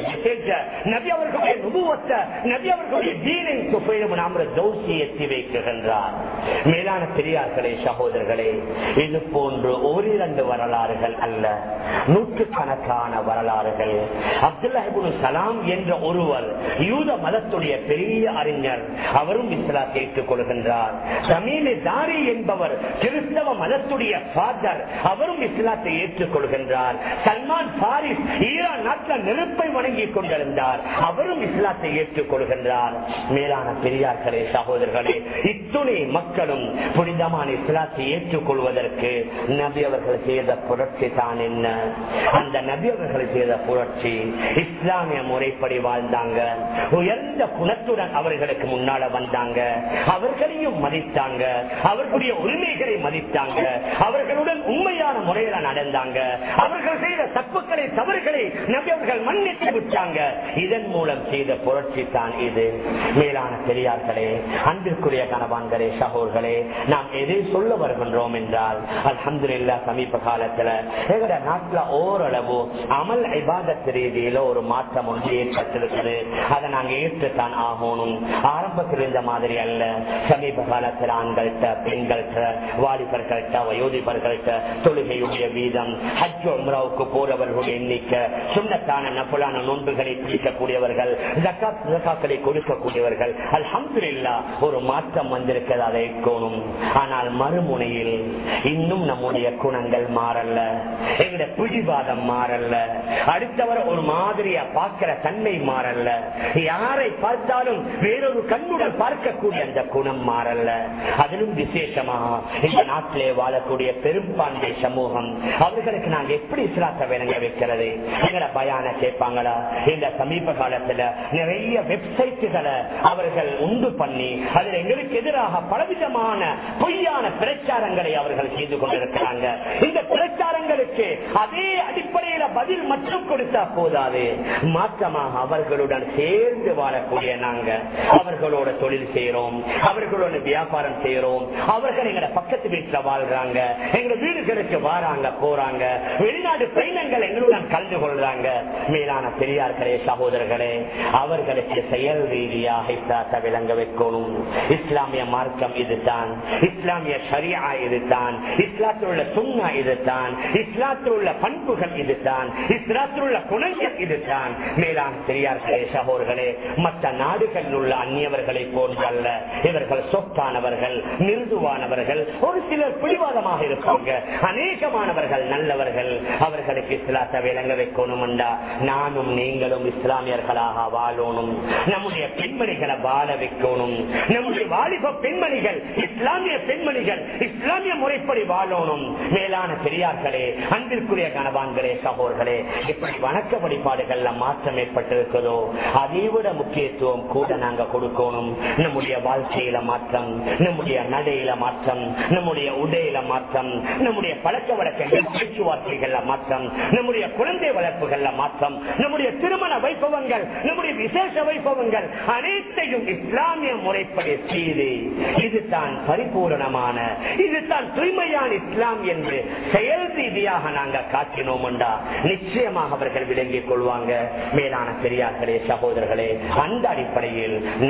நபி அவர்களுடைய நுபுவத்தை நபி அவர்களுடைய தீனை சுஃபைல் இப்னு அம்ர் தௌசி எத்தி வைக்கின்றார். மேலான பெரியார்களே சகோதரர்களே, இது போன்று ஓரிரண்டு வரலாறுகள் அல்ல, நூற்றுக்கணக்கான வரலாறுகள். அப்துல்லாஹ் இப்னு சலாம் என்ற ஒருவர் யூத மதத்துடைய பெரிய அறிஞர், அவரும் இஸ்லாத்தை ஏற்றுக் கொள்கின்றார். தமீம் தாரி என்பவர் கிறிஸ்தவ மதத்துடைய ஃபாதர், அவரும் இஸ்லாத்தை ஏற்றுக் கொள்கின்றார். சல்மான் பாரிஸ் ஈரான் நாட்டில் நெருப்பை வணங்கிக் கொண்டிருந்தார், அவரும் இஸ்லாத்தை ஏற்றுக் கொள்கின்றார். மேலான பெரியார்களே சகோதரர்களே, இத்துணை மக்களும் புனிதமான இஸ்லாத்தை ஏற்றுக் கொள்வதற்கு நபி அவர்கள் செய்த புரட்சி தான் என்ன? அந்த நபி அவர்கள் செய்த புரட்சி இஸ்லாமிய முறைப்படி வாழ்ந்தாங்க. உயர்ந்த குணத்துடன் அவர்களுக்கு முன்னால வந்தாங்க, அவர்களையும் மதித்தாங்க, அவர்களுடைய உரிமைகளை மதித்தாங்க, அவர்களுடன் உண்மையான முறையில நடந்தாங்க, அவர்கள் செய்த தப்புக்களை தவறுகளை நபி அவர்கள் மன்னித்து விட்டாங்க. இதன் மூலம் செய்த புரட்சி தான் இது. மேலான பெரியார்களே, அன்பிற்குரிய கணவான்களே, சகோதரர்களே, நாம் எதை சொல்ல வருகின்றோம் என்றால், அல்ஹம்துலில்லாஹ் சமீப காலத்துல எங்களுடைய நாட்டுல ஓரளவு அமல் இபாதத் ரீதியில ஒரு மாற்றம் ஒன்று ஏற்பட்டிருக்கிறது. அதை நாங்க ஏற்றுத்தான் ஆகணும். ஆரம்பத்தில் இந்த மாதிரி அல்ல. சமீப காலத்தில் ஆண்கள்கிட்ட, பெண்கள்கிட்ட, வாலிபர்கள்ட்ட, வயோதிபர்கள்ட்ட தொழுகையுடைய வீதம், ஹஜ் உம்ராவுக்கு போறவர்களுடைய எண்ணிக்கை, சுன்னத்தான நஃபிலான நோன்புகளை பிடிக்கக்கூடியவர்கள், ஜகாத்களை கொடுக்கக்கூடியவர்கள், அல்ஹம்துலில்லாஹ் ஒரு மாற்றம் வந்திருக்கிறது. அதை ஏற்கணும். ஆனால் மறுமுனையில் இன்னும் நம்முடைய குணங்கள் மாறல்ல, எங்களுடைய பிடிவாதம் மாறல்ல, அடுத்தவர் ஒரு மாதிரியா பார்க்கிற தன்மை மாறல்ல, யாரை பார்த்தாலும் வேறொரு கண்ணுடன் பார்க்கக்கூடிய அந்த குணம் மாறல்ல. அதிலும் விசேஷமாக இந்த நாட்டிலே வாழக்கூடிய பெரும்பான்மை சமூகம், அவர்களுக்கு நாங்க எப்படி இஸ்லாத்தை விளங்க வைக்கிறது? எங்கட பயான கேட்பாங்களா? இந்த சமீப காலத்துல நிறைய வெப்சைட்டுகளை அவர்கள் உண்டு பண்ணி அதில் எங்களுக்கு எதிராக பலவிதமான பொய்யான பிரச்சாரங்களை அவர்கள் செய்து கொண்டிருக்கிறாங்க. இந்த பிரச்சாரங்களுக்கு அதே அடிப்படையில பதில் மட்டும் கொடுத்தா போதாது, மாற்றமாக அவர்களுடன் சேர்ந்து வாழக்கூடிய நாங்க அவர்களோட தொழில் செய்யறோம், அவர்களோட வியாபாரம் செய்யறோம், அவர்கள் எங்க பக்கத்து வீட்டுல வாழ்றாங்க, எங்க வீடுகளுக்கு வாராங்க போறாங்க, வெளிநாடு பயணங்கள் எங்களுடன் கலந்து கொள்றாங்க. மேலான பெரியார்களே சகோதரர்களே, அவர்களுக்கு செயல் ரீதியாக இஸ்லாத்தை விளங்க வைக்கணும். இஸ்லாமிய மார்க்கம் இதுதான், இஸ்லாமிய ஷரியா இதுதான், இஸ்லாத்தில் உள்ள சுன்னா இதுதான், இஸ்லாத்தில் உள்ள பண்புகள் இதுதான், இஸ்லாத்தில் உள்ள குணங்கள் இதுதான். மேலான பெரியார்களே சகோதரர்களே, மற்ற நாடுகளில் உள்ள அந்நியவர்களை போன்றல்ல. இவர்கள் சொத்தானவர்கள், மிருதுவானவர்கள், ஒரு சிலர் பிடிவாதமாக இருப்பாங்க, அநேகமானவர்கள் நல்லவர்கள். அவர்களுக்கு இஸ்லாத்தை விளங்க வைக்கணும் என்றா நானும் நீங்களும் இஸ்லாமியர்களாக வாழணும். நம்முடைய பெண்மணிகளை வாழ வைக்கணும். நம்முடைய வாலிப பெண்மணிகள், இஸ்லாமிய பெண்மணிகள் இஸ்லாமிய முறைப்படி வாழணும். மேலான பெரியார்களே, அன்பிற்குரிய கணவான்களே, சகோதரர்களே, இப்படி வணக்க வழிபாடுகள்ல மாற்றம் ஏற்பட்டிருக்கிறதோ அதைவிட முக்கியத்துவம் கூட நாங்க கொடுக்கணும். நம்முடைய வாழ்க்கையில மாற்றம், நம்முடைய நடையில மாற்றம், நம்முடைய உடையில மாற்றம், நம்முடைய பழக்க வழக்கங்கள், பேச்சுவார்த்தைகள்ல மாற்றம், நம்முடைய குழந்தை வளர்ப்புகள்ல மாற்றம், நம்முடைய திருமண வைபவங்கள், நம்முடைய விசேஷ வைபவங்கள் அனைத்தையும் இஸ்லாமிய முறைப்படி செய்து இதுதான் பரிபூரணமான, இதுதான் தூய்மையான இஸ்லாம் என்று செயல் ரீதியாக நாங்க காட்டினோம் என்றா நிச்சயமாக அவர்கள் விளங்கிக் கொள்வாங்க. மேலான பெரியார்களே சகோதரர்களே, அந்த அடிப்படையில் நாம் நம்முடைய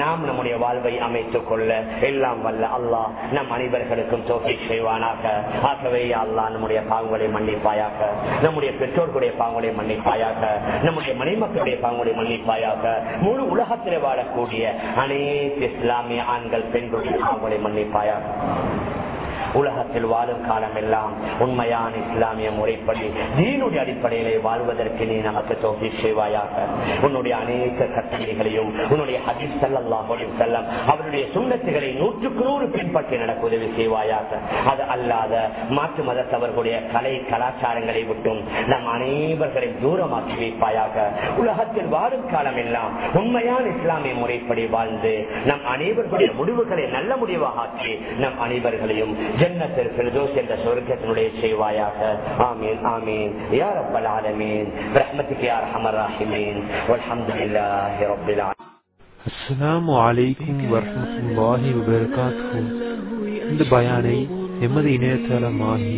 நம்முடைய வாழ்வை அமைத்துக் கொள்ள எல்லாம் வல்ல அல்லாஹ் நம் அனைவர்களுக்கும் தௌஃபீக் செய்வானாக. ஆகவே அல்லாஹ் நம்முடைய பாவங்களை மன்னிப்பாயாக, நம்முடைய பெற்றோர்களுடைய பாவங்களை மன்னிப்பாயாக, நம்முடைய மனைமக்களுடைய பாவங்களை மன்னிப்பாயாக, முழு உலகத்திலே வாழக்கூடிய அனைத்து இஸ்லாமிய ஆண்கள் பெண்களுடைய பாவங்களை மன்னிப்பாயாக. உலகத்தில் வாழும் காலம் எல்லாம் உண்மையான இஸ்லாமிய முறைப்படி தீனுடைய அடிப்படையிலே வாழ்வதற்கு நீ நமக்கு தௌஃபீக் செய்வாயாக. உன்னுடைய அநேக கட்டளைகளையும் உன்னுடைய ஹதீஸ் ஸல்லல்லாஹு அலைஹி வஸல்லம் அவருடைய சுன்னத்துகளை 100% பின்பற்றி நடக்க உதவி செய்வாயாக. அது அல்லாத மாற்று மதத்தவர்களுடைய கலை கலாச்சாரங்களை விட்டும் நம் அனைவர்களையும் தூரமாக்கி வைப்பாயாக. உலகத்தில் வாழும் காலம் எல்லாம் உண்மையான இஸ்லாமிய முறைப்படி வாழ்ந்து நம் அனைவர்களுடைய முடிவுகளை நல்ல முடிவாக ஆக்கி நம் அனைவர்களையும் ஜன்னத்துல் ஃபிர்தௌஸ் என்ற சொர்க்கத்தினுடைய செய்வாயாக. ஆமீன் ஆமீன் யா ரப்பல் ஆலமீன் برحمتك يا ارحم الراحمين والحمد لله رب العالمين. அஸ்ஸலாமு அலைக்கும் வரஹ்மத்துல்லாஹி வபரகாத்துஹு. இந்த பயானை எமது இணையதளமாகிய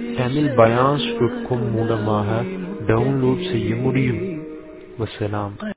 www.tamilbayans.com மூலமாக டவுன்லோட் செய்ய முடியும். வஸ்ஸலாம்.